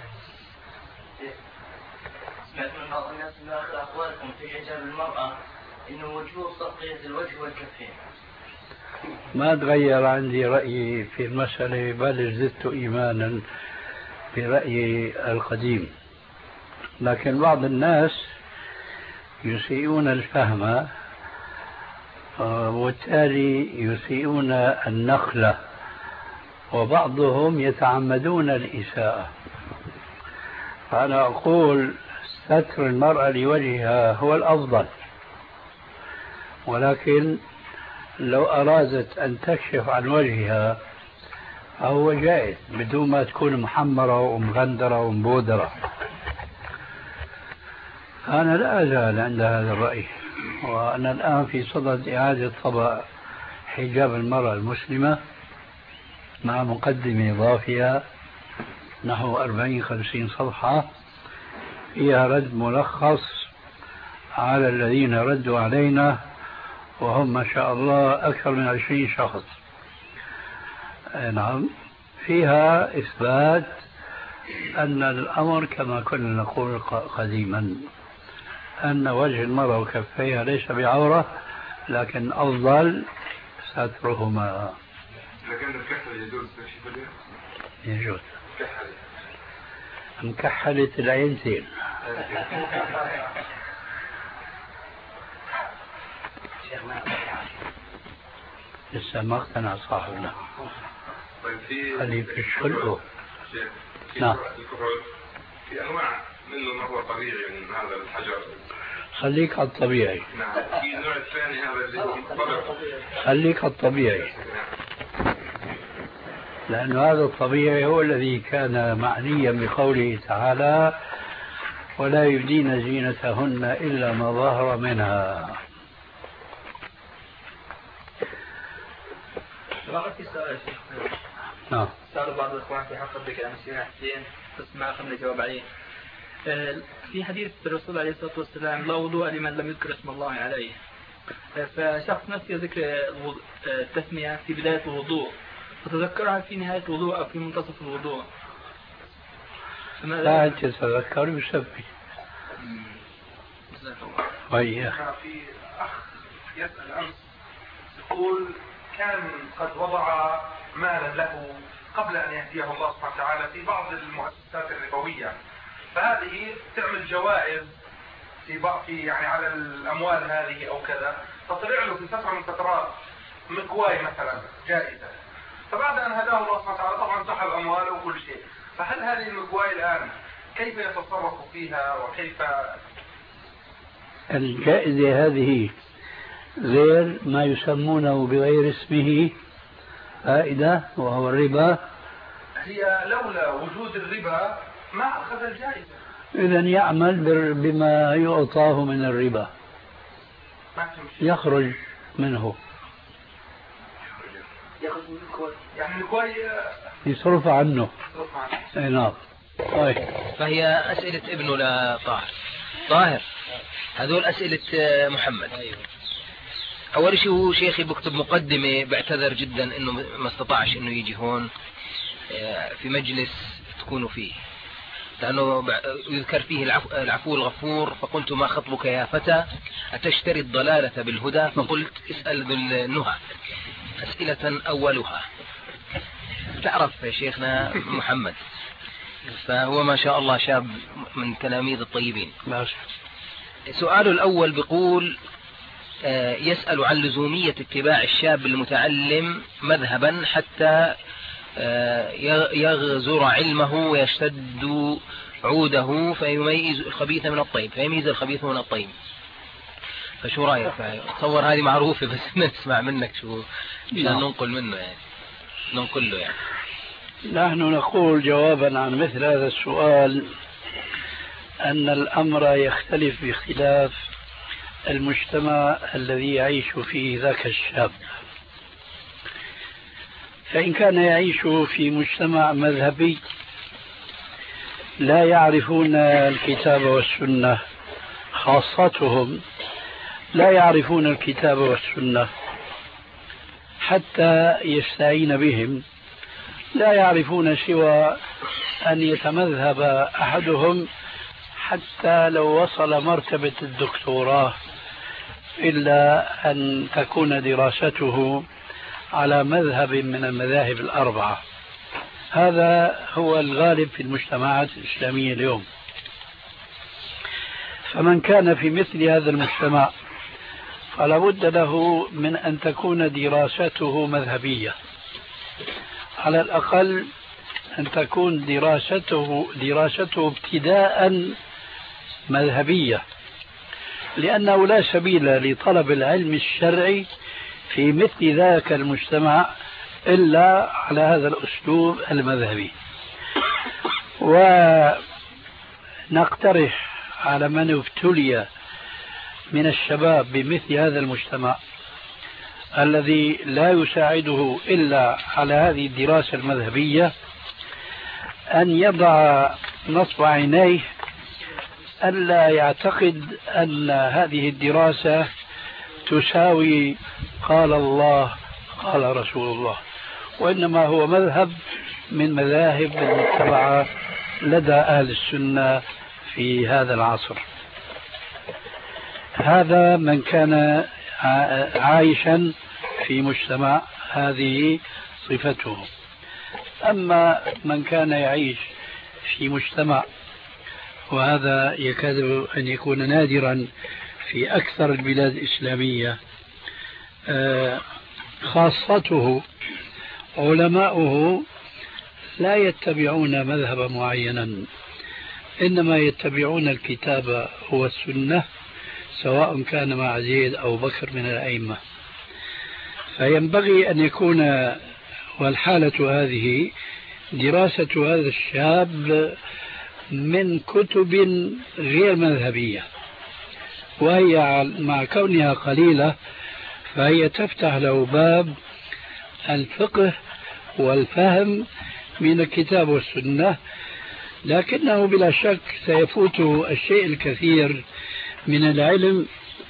سمعت من بعض الناس من آخر أقوالكم في حجاب المرأة إنه وجوب تغطية الوجه والكفين.
ما تغير عندي رأيي في المسألة، بل زدت إيمانا برأيي القديم. لكن بعض الناس يسيئون الفهم وبالتالي يسيئون النقل، وبعضهم يتعمدون الإساءة. فأنا أقول ستر المرأة لوجهها هو الأفضل، ولكن لو أرادت أن تكشف عن وجهها فهو جائز بدون ما تكون محمرة ومغندرة ومبودرة. أنا لا أزال عند هذا الرأي، وأنا الآن في صدد إعادة طبع حجاب المرأة المسلمة مع مقدمة إضافية نحو 40-50 صفحة فيها رد ملخص على الذين ردوا علينا، وهم ما شاء الله أكثر من 20 شخص. نعم، فيها إثبات أن الأمر كما كنا نقول قديما، أن وجه المرأة وكفيها ليس بعورة، لكن أفضل سترهما.
لكن الكحل يجوز
يجوز. مكحلت العينتين. لسه ما اقتنع صاحبنا.
طيب
خليه في الشلق.
نعم. في أنواع منه ما هو طبيعي من هذا الحجر.
خليك على الطبيعي.
نعم. في النوع الثاني هذا اللي طبع.
خليك على الطبيعي. لأن هذا الطبيعي هو الذي كان معنيا بقوله تعالى: ولا يبدين زينتهن إلا ما ظهر منها.
في سؤال شيخ.
نعم.
سألوا بعض الإخوان في حق الذكر عن سيدنا حسين، بس ما أخذنا جواب عليه. في حديث الرسول عليه الصلاة والسلام: لا وضوء لمن لم يذكر اسم الله عليه. فشخص نسي ذكر التسمية في بداية الوضوء فتذكرها في نهاية الوضوء أو في منتصف الوضوء.
لا تتذكر يسبي.
في أخ يسأل أمس يقول: كان قد وضع مالا له قبل أن يهديه الله سبحانه وتعالى في بعض المؤسسات الربوية، فهذه تعمل جوائز في يعني على الأموال هذه أو كذا، فطلع له في فترة من فترات مكواي مثلا جائزة، فبعد أن هداه الله سبحانه وتعالى طبعا سحب أمواله وكل شيء. فهل هذه المكواي الآن كيف يتصرف فيها وكيف؟
الجائزة هذه غير ما يسمونه بغير اسمه فائدة وهو الربا.
هي لولا وجود الربا ما أخذ الجائزة.
إذن يعمل بما يعطاه من الربا، يخرج منه،
يعني الكوي
يصرف عنه. نعم. طيب.
فهي أسئلة ابنه لطاهر. طاهر، هذول أسئلة محمد. أول شيء هو شيخي بكتب مقدمة بعتذر جدا إنه ما استطاعش إنه يجي هون في مجلس تكونوا فيه، لأنه يذكر فيه العفو الغفور. فقلت: ما خطبك يا فتى، أتشتري الضلالة بالهدى؟ فقلت: اسأل ذو النهى. أسئلة أولها: تعرف يا شيخنا محمد فهو ما شاء الله شاب من تلاميذ الطيبين.
ماشي.
سؤاله الأول بيقول يسأل عن لزومية اتباع الشاب المتعلم مذهبا حتى يغزر علمه ويشتد عوده فيميز الخبيث من الطيب، فيميز الخبيث من الطيب. فشو رأيك؟ تصور هذه معروفة بس نسمع منك شو عشان ننقل منه يعني، ننقل له يعني.
نحن نقول جوابا عن مثل هذا السؤال أن الأمر يختلف باختلاف المجتمع الذي يعيش فيه ذاك الشاب. فإن كان يعيش في مجتمع مذهبي لا يعرفون الكتاب والسنة، خاصتهم لا يعرفون الكتاب والسنة حتى يستعين بهم، لا يعرفون سوى أن يتمذهب أحدهم حتى لو وصل مرتبة الدكتوراه، إلا أن تكون دراسته على مذهب من المذاهب الأربعة. هذا هو الغالب في المجتمعات الإسلامية اليوم. فمن كان في مثل هذا المجتمع فلا بد له من أن تكون دراسته مذهبية، على الأقل أن تكون دراسته ابتداء مذهبية، لأنه لا سبيل لطلب العلم الشرعي في مثل ذاك المجتمع إلا على هذا الأسلوب المذهبي. ونقترح على من ابتلي من الشباب بمثل هذا المجتمع الذي لا يساعده إلا على هذه الدراسة المذهبية أن يضع نصب عينيه ألا يعتقد أن هذه الدراسة تساوي قال الله قال رسول الله، وإنما هو مذهب من مذاهب المتبعة لدى أهل السنة في هذا العصر. هذا من كان عايشا في مجتمع هذه صفته. أما من كان يعيش في مجتمع، وهذا يكاد أن يكون نادرا في أكثر البلاد الإسلامية، خاصته علماؤه لا يتبعون مذهبا معينا، إنما يتبعون الكتاب والسنة، سواء كان مع زيد أو بكر من الأئمة. فينبغي أن يكون، والحالة هذه دراسة هذا الشاب من كتب غير مذهبية، وهي مع كونها قليلة فهي تفتح له باب الفقه والفهم من الكتاب والسنة، لكنه بلا شك سيفوته الشيء الكثير من العلم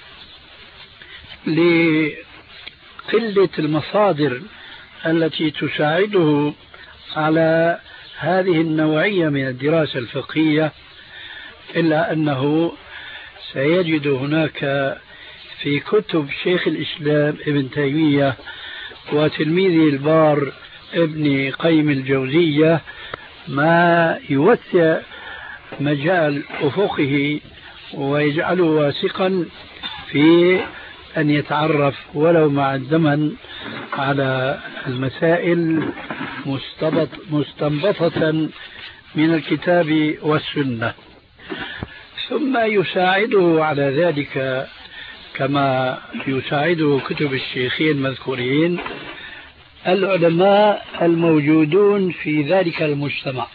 لقلة المصادر التي تساعده على هذه النوعية من الدراسة الفقهية، إلا أنه سيجد هناك في كتب شيخ الإسلام ابن تيمية وتلميذه البار ابن قيم الجوزية ما يوسع مجال أفقه ويجعله واثقا في أن يتعرف ولو مع الزمن على المسائل مستنبطة من الكتاب والسنة. ثم يساعده على ذلك كما يساعده كتب الشيخين المذكورين العلماء الموجودون في ذلك المجتمع.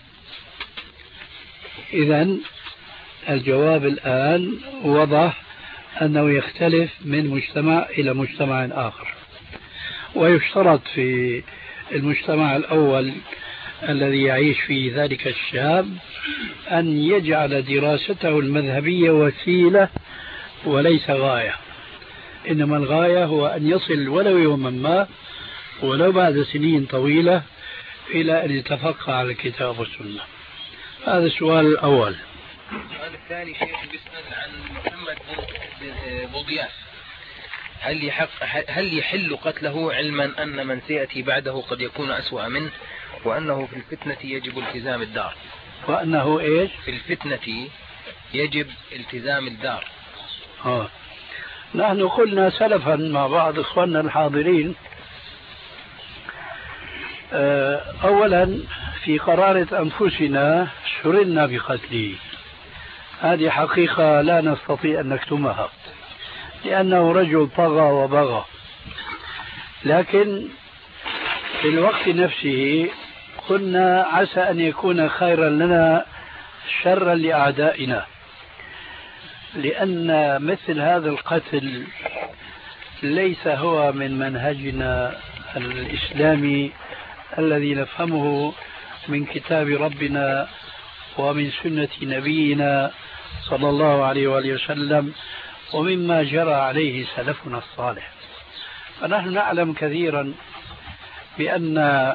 إذن الجواب الآن وضح أنه يختلف من مجتمع إلى مجتمع آخر، ويشترط في المجتمع الأول الذي يعيش فيه ذلك الشاب أن يجعل دراسته المذهبية وسيلة وليس غاية، إنما الغاية هو أن يصل ولو يوما ما ولو بعد سنين طويلة إلى أن يتفقه على الكتاب والسنة. هذا السؤال الأول.
السؤال الثاني شيخ بيسأل عن محمد بن ضياف، هل يحل قتله علما أن من سيأتي بعده قد يكون أسوأ منه، وأنه في الفتنة يجب التزام الدار؟
وأنه إيش؟
في الفتنة يجب التزام الدار.
نحن قلنا سلفا مع بعض إخواننا الحاضرين، أولا في قرارة أنفسنا سررنا بقتله، هذه حقيقة لا نستطيع أن نكتمها، لأنه رجل طغى وبغى، لكن في الوقت نفسه قلنا عسى أن يكون خيرا لنا شرا لأعدائنا، لأن مثل هذا القتل ليس هو من منهجنا الإسلامي الذي نفهمه من كتاب ربنا ومن سنة نبينا صلى الله عليه وآله وسلم ومما جرى عليه سلفنا الصالح. فنحن نعلم كثيرا بأن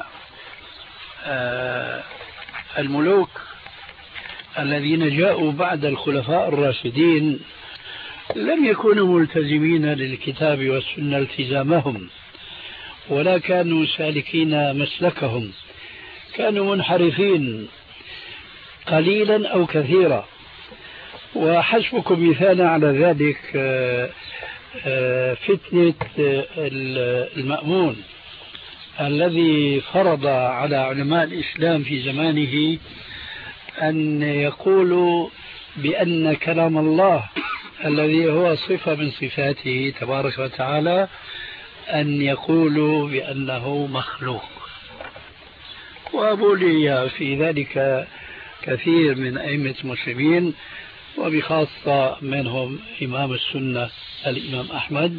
الملوك الذين جاءوا بعد الخلفاء الراشدين لم يكونوا ملتزمين للكتاب والسنة التزامهم، ولا كانوا سالكين مسلكهم، كانوا منحرفين قليلا أو كثيرا. وحسبكم مثالا على ذلك فتنة المأمون الذي فرض على علماء الإسلام في زمانه أن يقولوا بأن كلام الله الذي هو صفة من صفاته تبارك وتعالى أن يقولوا بأنه مخلوق. وأبولي في ذلك كثير من أئمة المسلمين، وبخاصة منهم إمام السنة الإمام أحمد،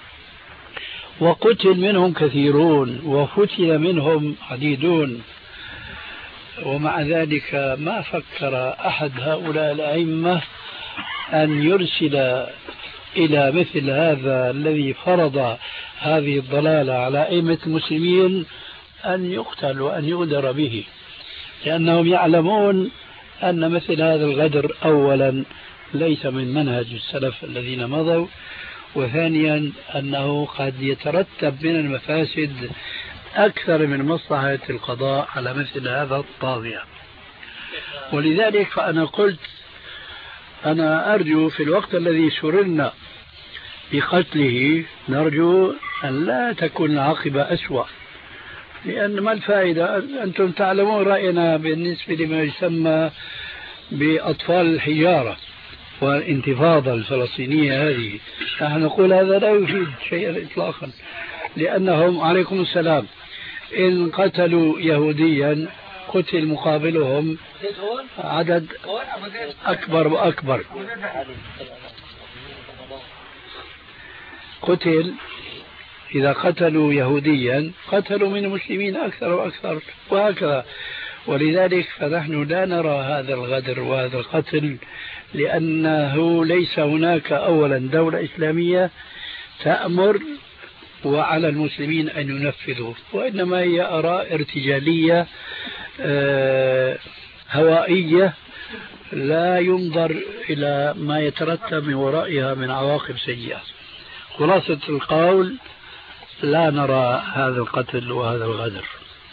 وقتل منهم كثيرون وفتن منهم عديدون، ومع ذلك ما فكر أحد هؤلاء الأئمة أن يرسل إلى مثل هذا الذي فرض هذه الضلالة على أئمة المسلمين أن يقتل وأن يغدر به، لأنهم يعلمون أن مثل هذا الغدر أولا ليس من منهج السلف الذين مضوا، وثانيا أنه قد يترتب من المفاسد أكثر من مصلحة القضاء على مثل هذا الطاغية. ولذلك فأنا قلت أنا أرجو في الوقت الذي سررنا بقتله نرجو أن لا تكون العاقبة أسوأ، لأن ما الفائدة؟ أنتم تعلمون رأينا بالنسبة لما يسمى بأطفال الحجارة والانتفاضة الفلسطينية هذه، نحن نقول هذا لا يفيد شيئا إطلاقا، لأنهم عليكم السلام إن قتلوا يهوديا قتل مقابلهم عدد أكبر وأكبر، قتل إذا قتلوا يهوديا قتلوا من المسلمين أكثر وأكثر وهكذا. ولذلك فنحن لا نرى هذا الغدر وهذا القتل، لأنه ليس هناك أولا دولة إسلامية تأمر وعلى المسلمين أن ينفذوا، وإنما هي آراء ارتجالية هوائية لا ينظر إلى ما يترتب من ورائها من عواقب سيئة. خلاصة القول لا نرى هذا القتل وهذا الغدر.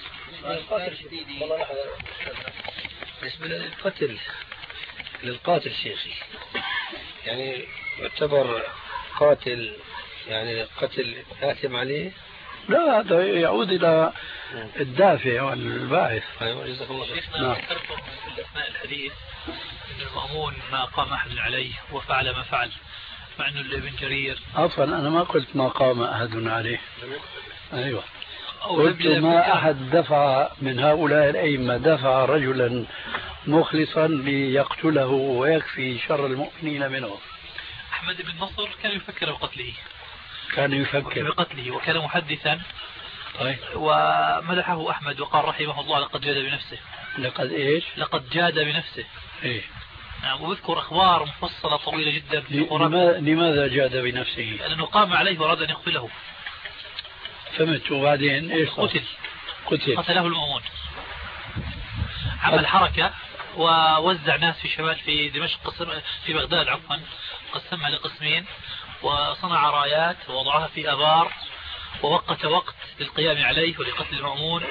بالنسبة للقاتل شيخي يعني يعتبر قاتل، يعني قتل آثم عليه؟
لا، هذا يعود إلى الدافع والباعث.
جزاك الله خير.
شيخنا ذكرتم في أثناء الحديث أن المأمون ما قام أحد عليه وفعل ما فعل، مع أنه ابن جرير.
عفوا أنا ما قلت ما قام أحد عليه، أيوة قلت ما أحد دفع من هؤلاء الأئمة دفع رجلا مخلصا ليقتله ويكفي شر المؤمنين منه.
أحمد بن نصر كان يفكر بقتله،
كان يفكر
بقتله وكان محدثا.
طيب.
ومدحه أحمد وقال رحمه الله لقد جاد بنفسه.
لقد إيش؟
لقد جاد بنفسه.
إيه.
نعم. وذكر أخبار مفصلة طويلة جدا في
لماذا جاد بنفسه؟
لأنه قام عليه وأراد أن يقتله.
فهمت. وبعدين إيش؟
قتله المأمون. عمل حركة ووزع ناس في شمال في دمشق في بغداد عفوا، قسمها لقسمين وصنع رايات ووضعها في أبار ووقت وقت للقيام عليه ولقتل المأمون،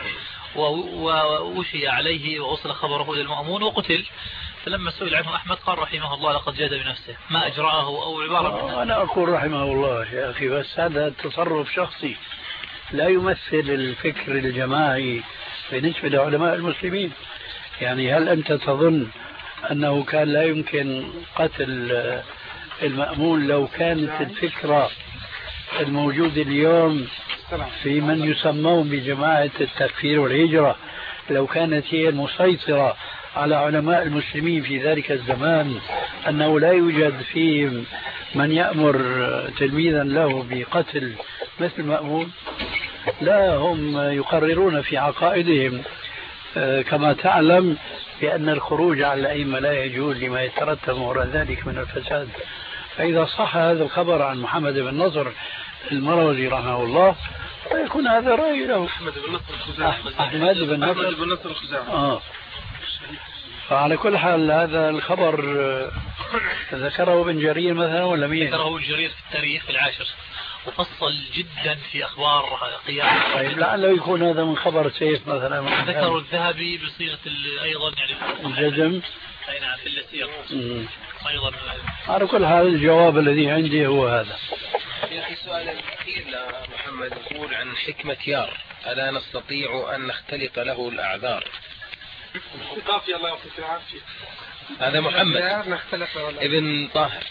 ووشي عليه ووصل خبره إلى المأمون وقتل. فلما سئل عنه أحمد قال رحمه الله لقد جاد بنفسه ما أجراه أو عبارة منها.
أنا أقول رحمه الله يا أخي، بس هذا تصرف شخصي لا يمثل الفكر الجماعي بالنسبة لعلماء المسلمين. يعني هل أنت تظن أنه كان لا يمكن قتل المأمون لو كانت الفكرة الموجودة اليوم في من يسمون بجماعة التكفير والهجرة لو كانت هي المسيطرة على علماء المسلمين في ذلك الزمان، أنه لا يوجد فيهم من يأمر تلميذا له بقتل مثل مأمون؟ لا، هم يقررون في عقائدهم كما تعلم بأن الخروج على الأئمة لا يجوز لما يترتب وراء ذلك من الفساد. فإذا صح هذا الخبر عن محمد بن نصر المروزي رحمه الله فيكون هذا رأي له. أحمد بن نصر الخزاعي. فعلى كل حال هذا الخبر ذكره ابن جرير مثلا ولا مين؟
ذكره ابن جرير في التاريخ في العاشر وفصل جدا في أخبار قيامة.
طيب لعله يكون هذا من خبر سيف مثلا.
ذكر الذهبي بصيغة أيضا يعني
الجزم.
أي نعم في السير أيضا.
على كل حال الجواب الذي عندي هو هذا.
يا أخي السؤال الأخير لمحمد يقول عن حكمة يار: ألا نستطيع أن نختلق له الأعذار؟
القافية الله يعطيك العافية.
هذا محمد ابن طاهر.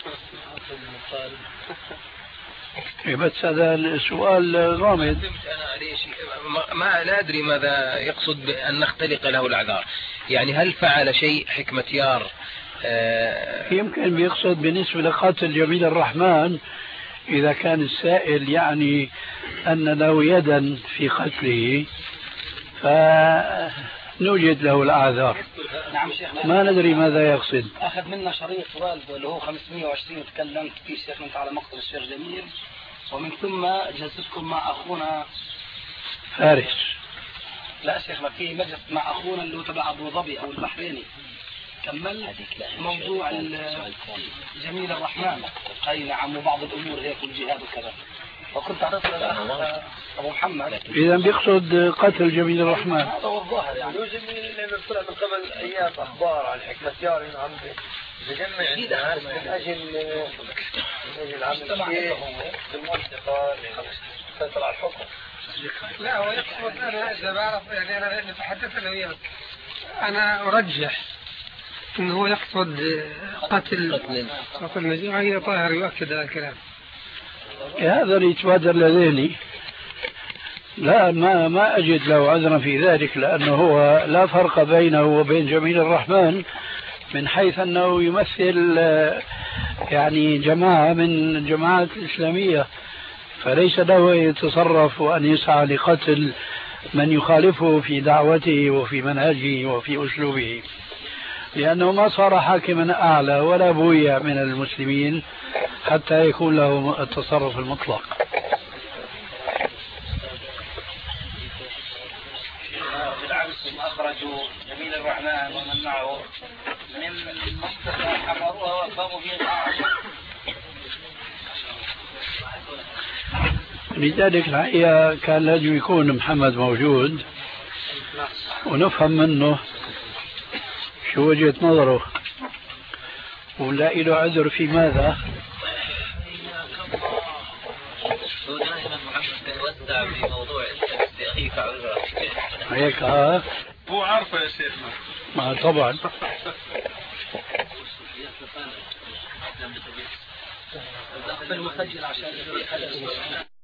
بس هذا السؤال غامض.
ما لا أدري ماذا يقصد بأن نختلق له الأعذار. يعني هل فعل شيء حكمة يار؟
يمكن بيقصد بالنسبة لقاتل جميل الرحمن إذا كان السائل يعني أن له يدا في قتله فنوجد له الأعذار.
نعم شيخنا.
ما ندري ماذا يقصد.
أخذ منا شريط والده اللي هو 520 تكلمت فيه شيخنا أنت على مقتل الشيخ جميل، ومن ثم جلستكم مع أخونا
فارس.
لا شيخنا في مجلس مع أخونا اللي هو تبع أبو ظبي أو البحريني كمل موضوع جميل الرحمن. أي نعم، وبعض الأمور هيك والجهاد وكذا، وكنت أعرف أبو محمد.
إذا بيقصد قتل جميل الرحمن.
هذا هو الظاهر يعني.
جميل لأنه طلع من قبل أيام أخبار عن حكمة يار إنه عم بجمع الناس من أجل عمل شيء بالمنطقة لسيطرة على الحكم.
لا هو يقصد أنا إذا بعرف يعني أنا نتحدث أنا وياك أنا أرجح إنه هو يقصد قتل نجيب. هي طاهر يؤكد هذا الكلام.
هذا اللي يتبادر لذهني. لا ما أجد له عذرا في ذلك، لأنه هو لا فرق بينه وبين جميل الرحمن من حيث أنه يمثل يعني جماعة من الجماعات الإسلامية، فليس له يتصرف وأن يسعى لقتل من يخالفه في دعوته وفي منهجه وفي أسلوبه، لأنه ما صار حاكما أعلى ولا بويع من المسلمين حتى يكون له التصرف المطلق.
أخرجوا جميل الرحمن ومن معه من منطقة حمروها وأقاموا فيها.
لذلك الحقيقة كان لازم يكون محمد موجود ونفهم منه شو وجهة نظره ونلاقي له عذر في ماذا.
هو دائما محمد يوسع في موضوع أخيك عذره
هيك
هو عارفه يا شيخنا.
ما طبعا.
المسجل عشان